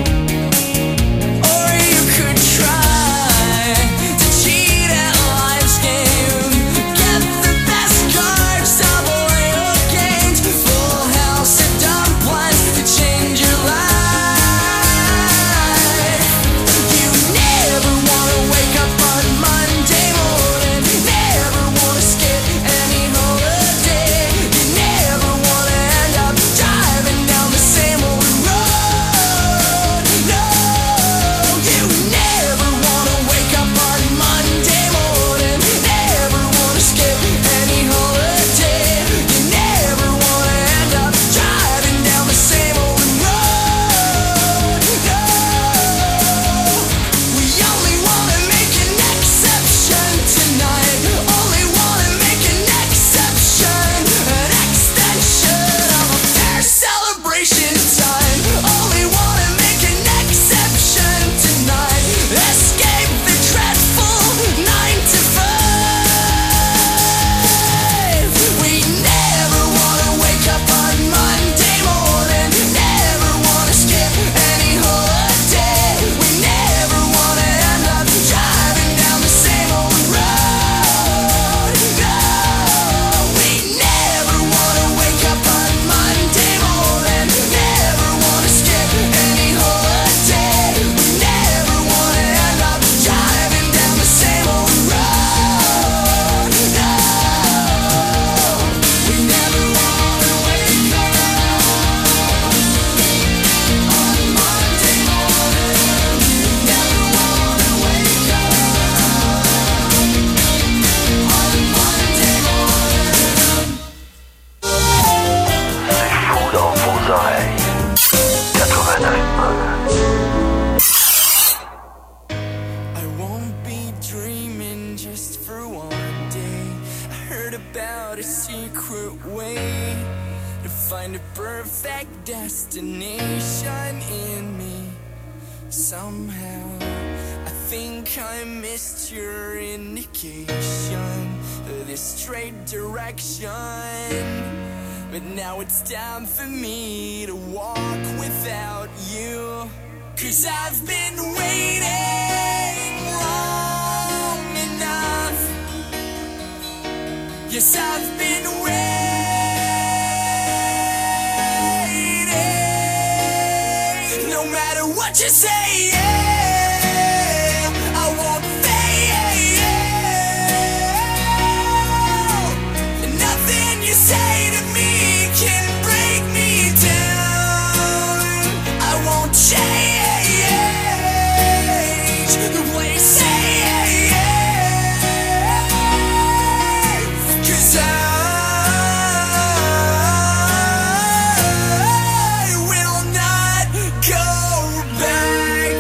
Or you could try to cheat at life's game. Get the best cards, double your games. Full house of dumb plans to change your life. You never wanna wake up on Monday morning. Never wanna skip any holiday. You never wanna end up driving down the same old road. No, you never wanna wake up on Monday morning. Never wanna skip any holiday. You never wanna end up driving down the same old road. No, we only wanna make an exception tonight. Only wanna make an exception, an extension of a fair celebration time. Only wanna make an exception tonight. Escape the dreadful nine to five. We never wanna wake up on Monday morning. Never wanna skip any holiday. We never wanna end up driving down the same old road. No, we never wanna wake up on Monday morning. Never wanna skip any holiday. We never wanna end up driving down the same old road. No, we never wanna wake up on Monday morning. Never wanna wake up on Monday morning. C'est fou dans vos oreilles. quatre-vingt-neuf I won't be dreaming just for one day. I heard about a secret way to find a perfect destination in me. Somehow, I think I missed your indication of this straight direction. But now it's time for me to walk without you. Cause I've been waiting long enough. Yes, I've been waiting. No matter what you say, yeah, I won't fail. Nothing you say to me can break me down. I won't change the way you say it. Cause I will not go back.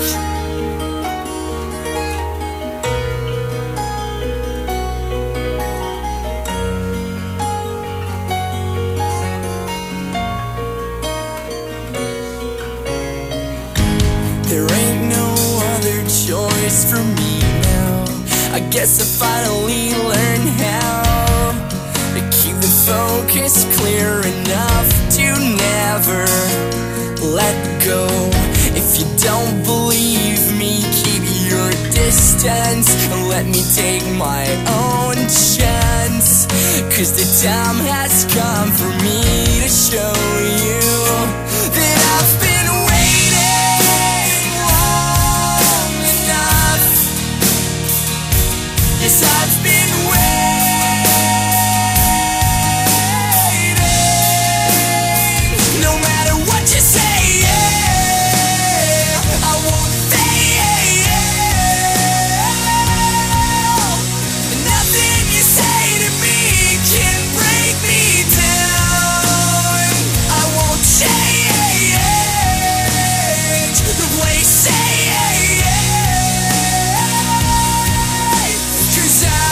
There ain't no other choice for me now. I guess I finally learned how to keep the focus clear enough to never let go. If you don't believe me, keep your distance and let me take my own chance. Cause the time has come for me to show you that I've been waiting long enough. Yes, I've been waiting. No matter what you say, yeah, I won't fail. Nothing you say to me can break me down. I won't change the way you say, cause I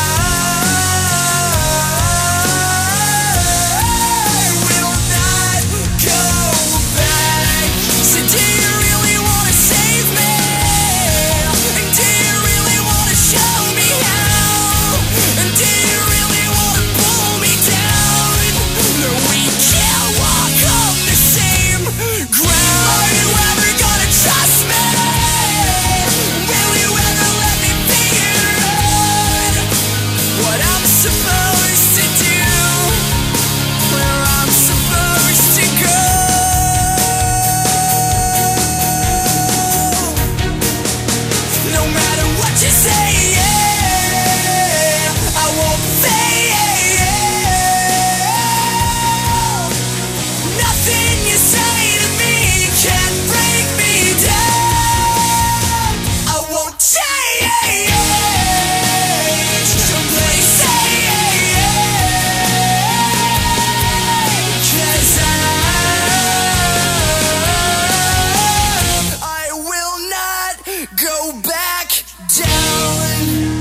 will not go back. So do you really wanna save me? And do you really wanna show me how? And do you really wanna pull me down? No, we can't walk on the same ground. Are you ever gonna trust me? Will you ever let me figure out what I'm supposed to do? Where I'm supposed to go? No matter what you say, yeah, I won't fail. Nothing you say to me can break me down. I won't change the way you say, cause I, I will not go back down.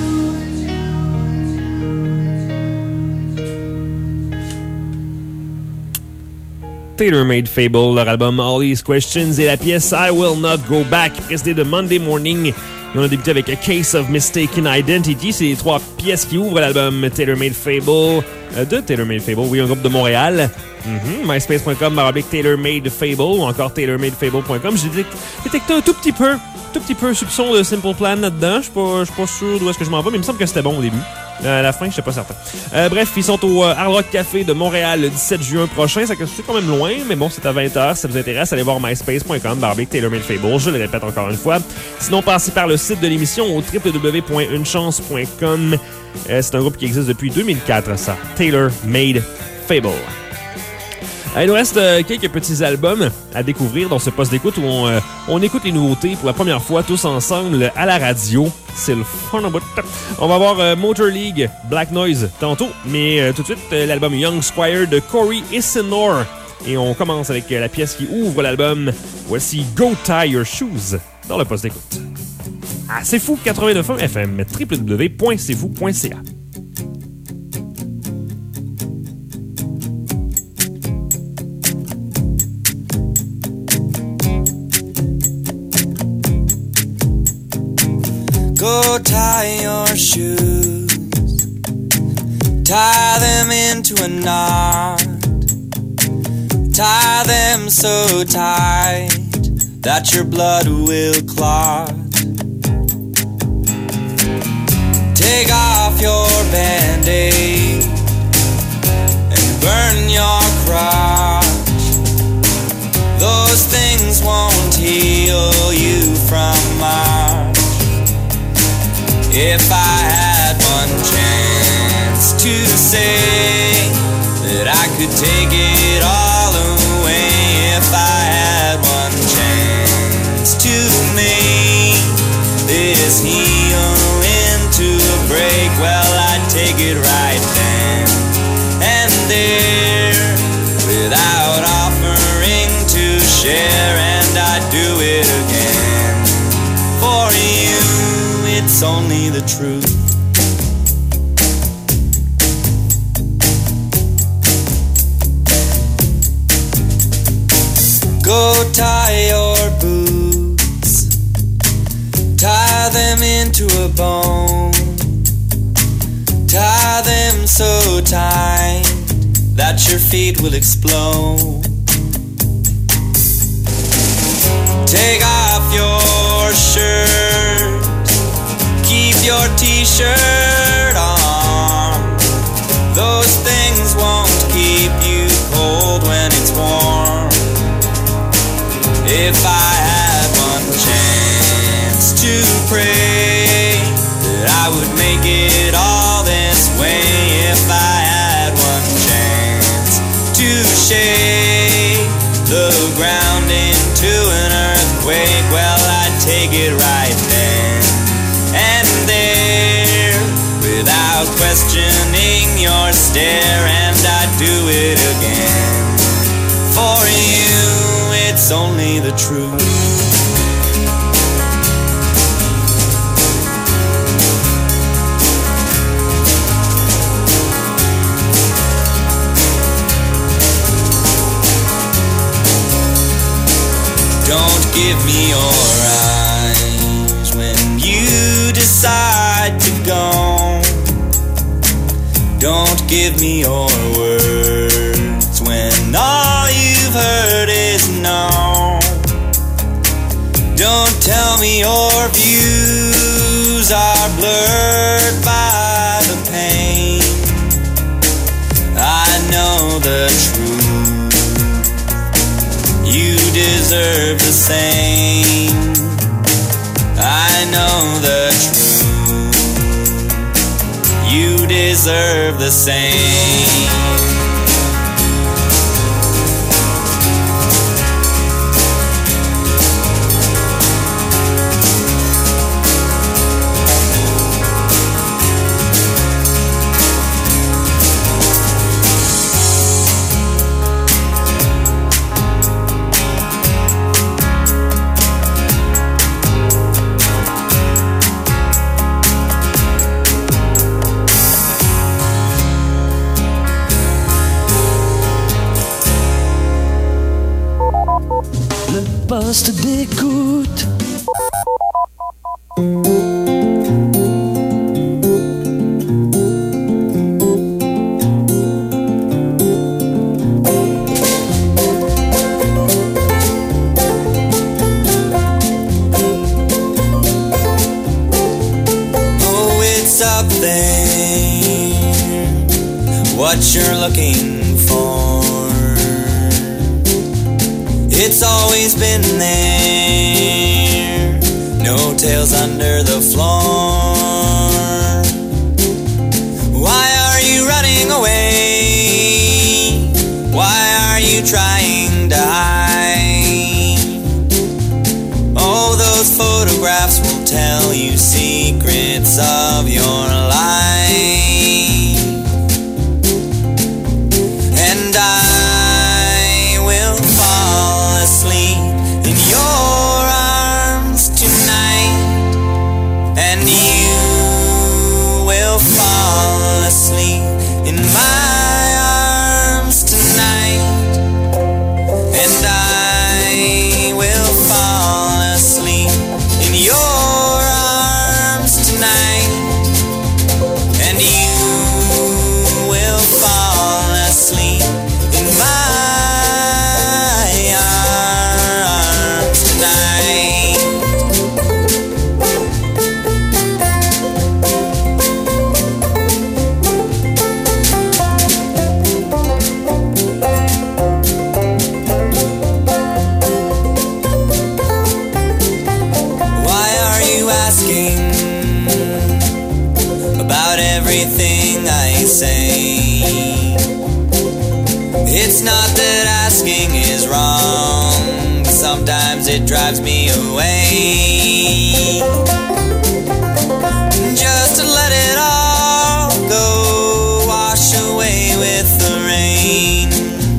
Tailor-Made Fable, leur album All These Questions et la pièce I Will Not Go Back, précédée de Monday Morning. Et on a débuté avec A Case of Mistaken Identity. C'est les trois pièces qui ouvrent l'album Tailor-Made Fable, euh, de Tailor-Made Fable, oui, un groupe de Montréal. Mm-hmm. myspace point com baroblique Tailor-Made Fable ou encore tailor made fable point com. J'ai détecté un tout petit peu, tout petit peu soupçon de Simple Plan là-dedans. Je suis pas, je suis pas sûr d'où est-ce que je m'en vais, mais il me semble que c'était bon au début. Euh, à la fin, je suis pas certain. Euh, bref, ils sont au euh, Hard Rock Café de Montréal le dix-sept juin prochain. Ça c'est quand même loin, mais bon, c'est à vingt heures. Si ça vous intéresse, allez voir myspace point com baroblique Tailor-Made Fable. Je le répète encore une fois. Sinon, passez par le site de l'émission au w w w point une chance point com. Euh, c'est un groupe qui existe depuis deux mille quatre, ça. Tailor-Made Fable. Euh, il nous reste euh, quelques petits albums à découvrir dans ce poste d'écoute où on, euh, on écoute les nouveautés pour la première fois tous ensemble à la radio. C'est le fun en bout. On va voir euh, Motor League, Black Noise tantôt, mais euh, tout de suite euh, l'album Young Squire de Corey Isenor. Et on commence avec euh, la pièce qui ouvre l'album. Voici Go Tie Your Shoes dans le poste d'écoute. Ah, c'est fou, quatre-vingt-neuf point un F M, w w w point c'est fou point c a. Go tie your shoes, tie them into a knot, tie them so tight that your blood will clot. Take off your band-aid and burn your crotch. Those things won't heal you from March. If I had one chance to say that I could take it all away, if I had one chance to make this heal into a break, well, I'd take it right then and there without offering to share, and I'd do it again for you. It's only the truth. Go tie your boots, tie them into a bone, tie them so tight that your feet will explode. Take off your shirt, your t-shirt on. Those things won't keep you cold when it's warm. If I had one chance to pray that I would make it all this way, if I had one chance to shake the ground into an earthquake, well, I'd take it right then and there, without questioning your stare, and I'd do it again. For you, it's only the truth. Don't give me your eyes when you decide to go. Don't give me your words when all you've heard is no. Don't tell me your views are blurred by the pain. I know the truth. You deserve the same. I know the truth. You deserve the same. Poste d'écoute. Oh, it's up there, what you're looking for. It's always been there, no tails under the floor. Why are you running away? Why are you trying to hide? Oh, those photographs will tell you secrets of your life. And I in your arms tonight, and you will fall asleep in my arms tonight, and I will fall asleep in your arms tonight, and you will fall asleep in my It's not that asking is wrong, but sometimes it drives me away. Just to let it all go, wash away with the rain.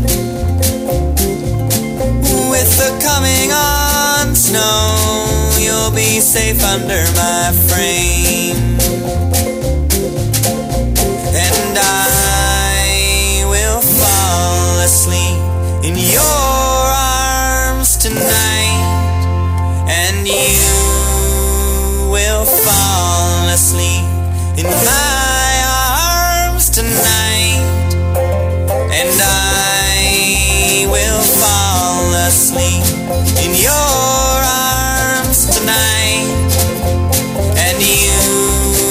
With the coming on snow, you'll be safe under my frame. And I will fall asleep in your arms tonight, and you will fall asleep in my arms tonight, and I will fall asleep in your arms tonight, and you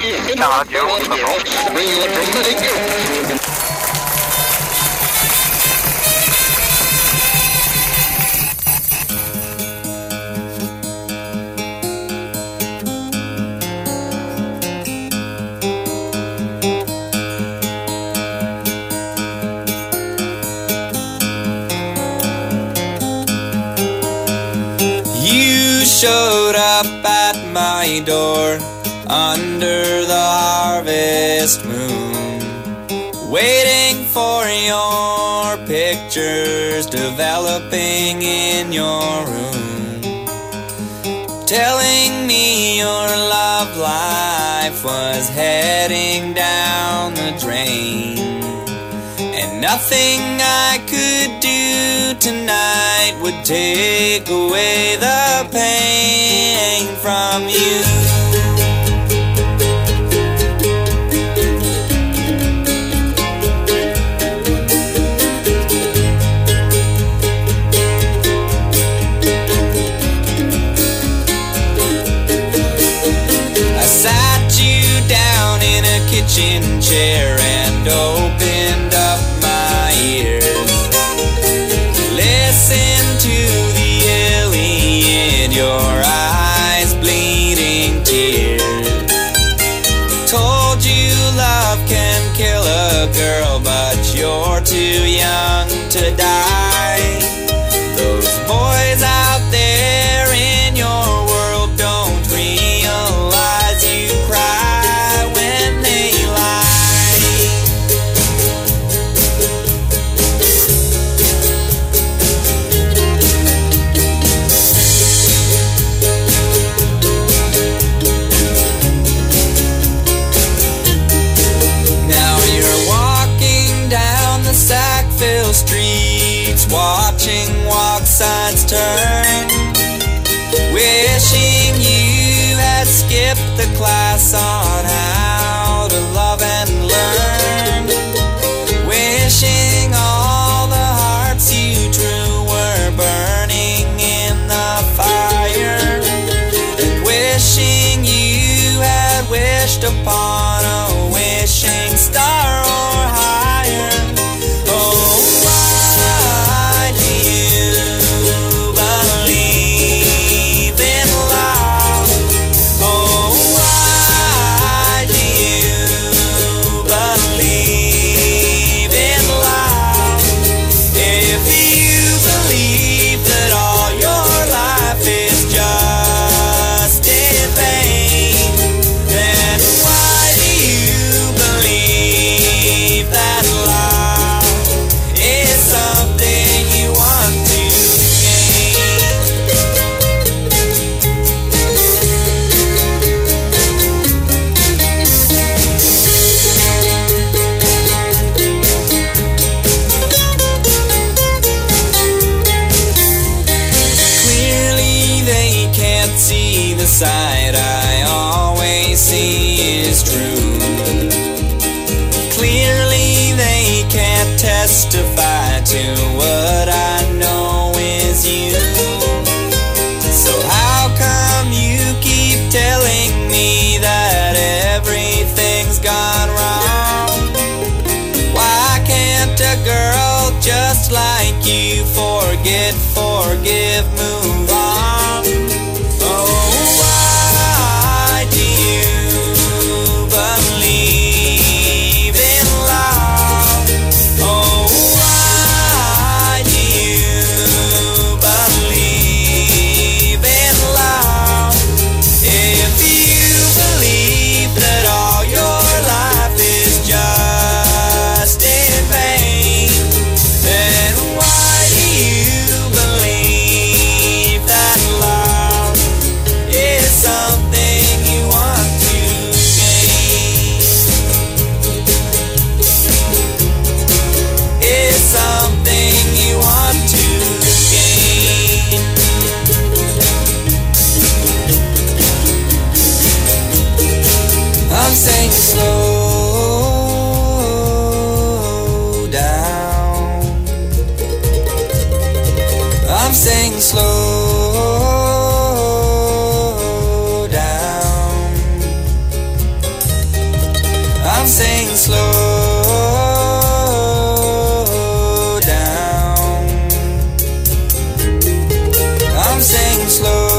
La radio, autrement. Showed up at my door under the harvest moon, waiting for your pictures developing in your room, telling me your love life was heading down the drain, and nothing I could do tonight would take away the pain from you. I sat you down in a kitchen chair and opened up my ears. Listen to the illy in your eyes, bleeding tears. Told you love can kill a girl, but you're too young to die. Those boys out there in your world don't realize you cry when they lie. Sackville streets, watching walk signs turn, wishing you had skipped the class on how to love and learn, wishing all the hearts you drew were burning in the fire, and wishing you had wished upon a wishing star or higher. Side I always see is true. Clearly they can't testify to what I know is you. So how come you keep telling me that everything's gone wrong? Why can't a girl just like you forget, forgive, move on? I'm saying slow down. I'm saying slow down. slow down. I'm saying slow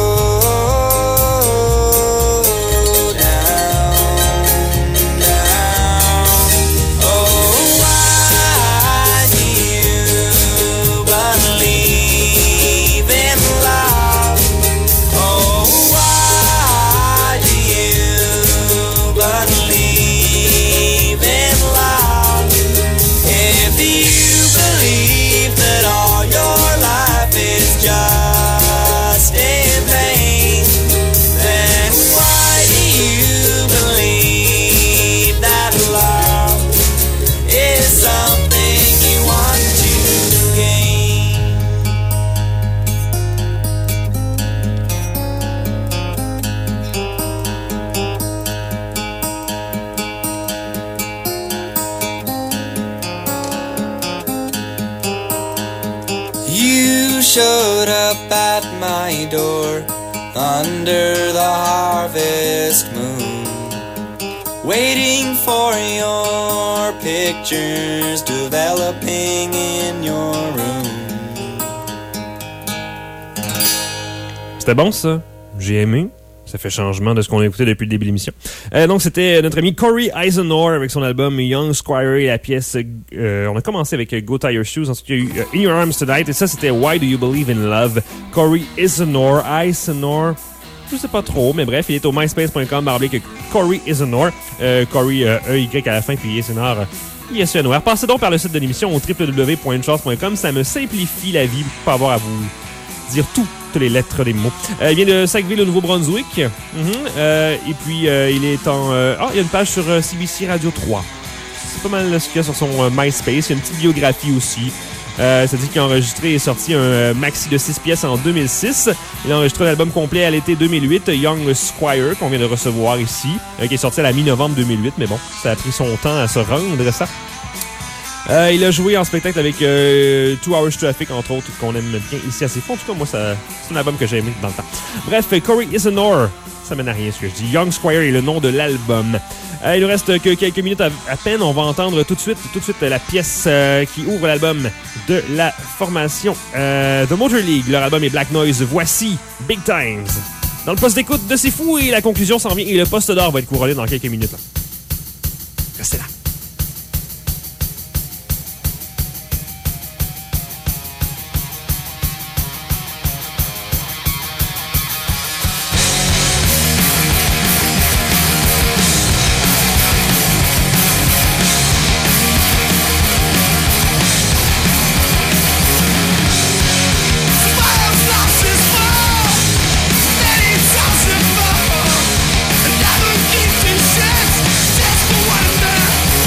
down, down. Oh, why do you believe in love? Oh, why do you believe in love? If you believe that all your life is just in vain, then why do you believe that love is something you want to gain? You showed up at my door under the harvest moon, waiting for your pictures developing in your room. C'était bon, ça. J'ai aimé. Ça fait changement de ce qu'on a écouté depuis le début de l'émission. Euh, donc, c'était notre ami Corey Eisenhower avec son album Young Squire et la pièce... Euh, on a commencé avec Go Tie Your Shoes. Ensuite, il y a eu euh, In Your Arms Tonight. Et ça, c'était Why Do You Believe in Love? Corey Eisenhower. Eisenhower. Je sais pas trop, mais bref, il est au myspace point com barre oblique Corey Eisenhower. Euh, Corey euh, E Y à la fin, puis Eisenhower. I S E N O R. Passez donc par le site de l'émission au w w w point une chance point com. Ça me simplifie la vie pour pas avoir à vous dire tout. Toutes les lettres des mots. Euh, il vient de Sackville, au Nouveau-Brunswick. Mm-hmm. euh, et puis, euh, il est en... Euh... Ah, il y a une page sur euh, C B C Radio trois. C'est pas mal ce qu'il y a sur son euh, MySpace. Il y a une petite biographie aussi. Euh, ça dit qu'il a enregistré et sorti un euh, maxi de six pièces en deux mille six. Il a enregistré un album complet à l'été deux mille huit, Young Squire, qu'on vient de recevoir ici, euh, qui est sorti à la mi-novembre deux mille huit. Mais bon, ça a pris son temps à se rendre, ça. Euh, il a joué en spectacle avec euh, Two Hours Traffic, entre autres, qu'on aime bien ici assez fort. En tout cas, moi, ça, c'est un album que j'ai aimé dans le temps. Bref, Corey Eisenhower, ça mène à rien ce que je dis. Young Squire est le nom de l'album. Euh, il nous reste que quelques minutes à, à peine. On va entendre tout de suite, tout de suite la pièce euh, qui ouvre l'album de la formation euh, The Motor League. Leur album est Black Noise. Voici Big Times. Dans le poste d'écoute de C'est Fou, et la conclusion s'en vient. Et le poste d'or va être couronné dans quelques minutes. Là. Restez là. Never give two shits just for wonder.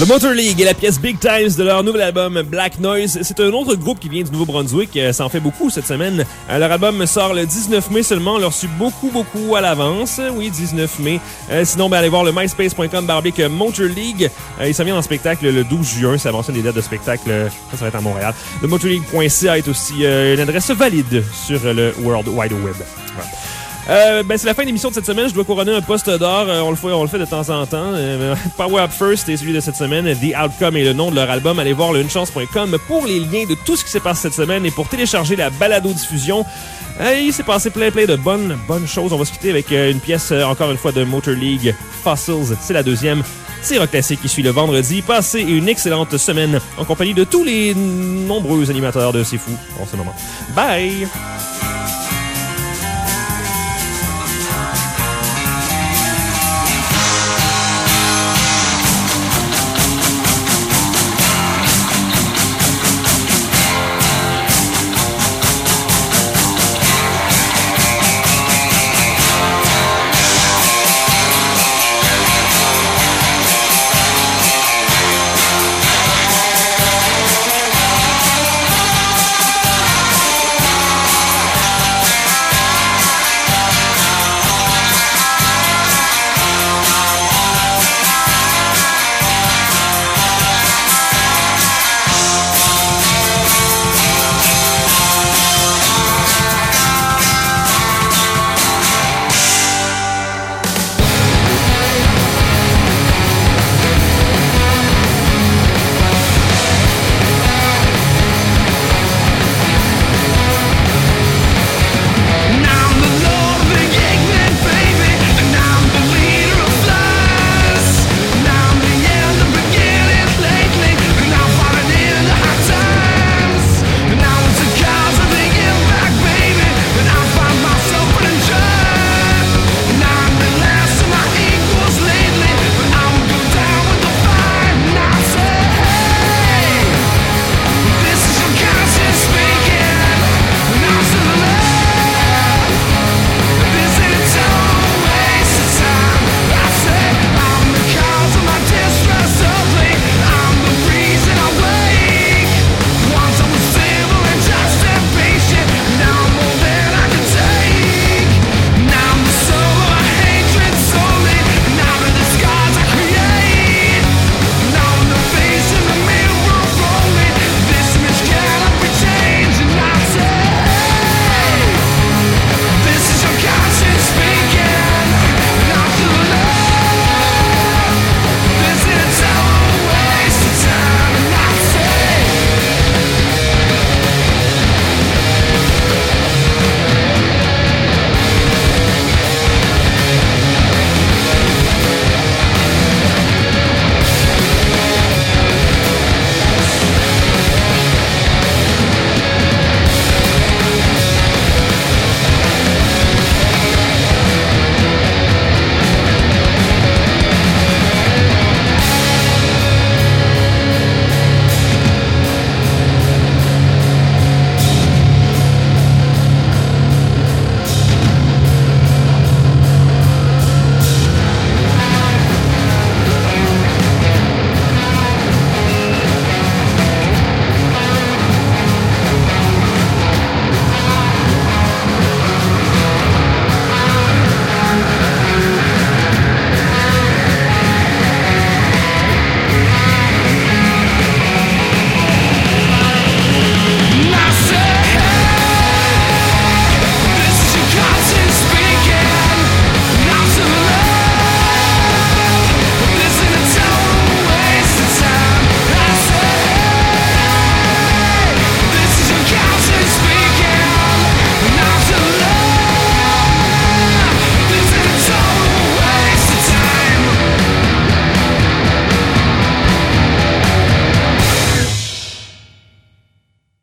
The Motor League et la pièce Big Times de leur nouvel album Black Noise. C'est un autre groupe qui vient du Nouveau-Brunswick. Ça en fait beaucoup cette semaine. Leur album sort le dix-neuf mai seulement. On l'a reçu beaucoup, beaucoup à l'avance. Oui, dix-neuf mai. Euh, sinon, ben, allez voir le myspace point com barbique Motor League. Euh, il s'en vient en spectacle le douze juin. Ça mentionne des dates de spectacle. Ça, ça va être à Montréal. Le motor league point c a est aussi euh, une adresse valide sur le World Wide Web. Voilà. Euh, ben c'est la fin de l'émission de cette semaine. Je dois couronner un poste d'or. Euh, on le fait, on le fait de temps en temps. Euh, Power Up First est celui de cette semaine. The Outcome est le nom de leur album. Allez voir le une chance point com pour les liens de tout ce qui s'est passé cette semaine et pour télécharger la balado-diffusion. Euh, il s'est passé plein plein de bonnes bonnes choses. On va se quitter avec euh, une pièce euh, encore une fois de Motor League, Fossils. C'est la deuxième. C'est Rock Classique qui suit le vendredi. Passez une excellente semaine en compagnie de tous les nombreux animateurs de C'est Fou en ce moment. Bye!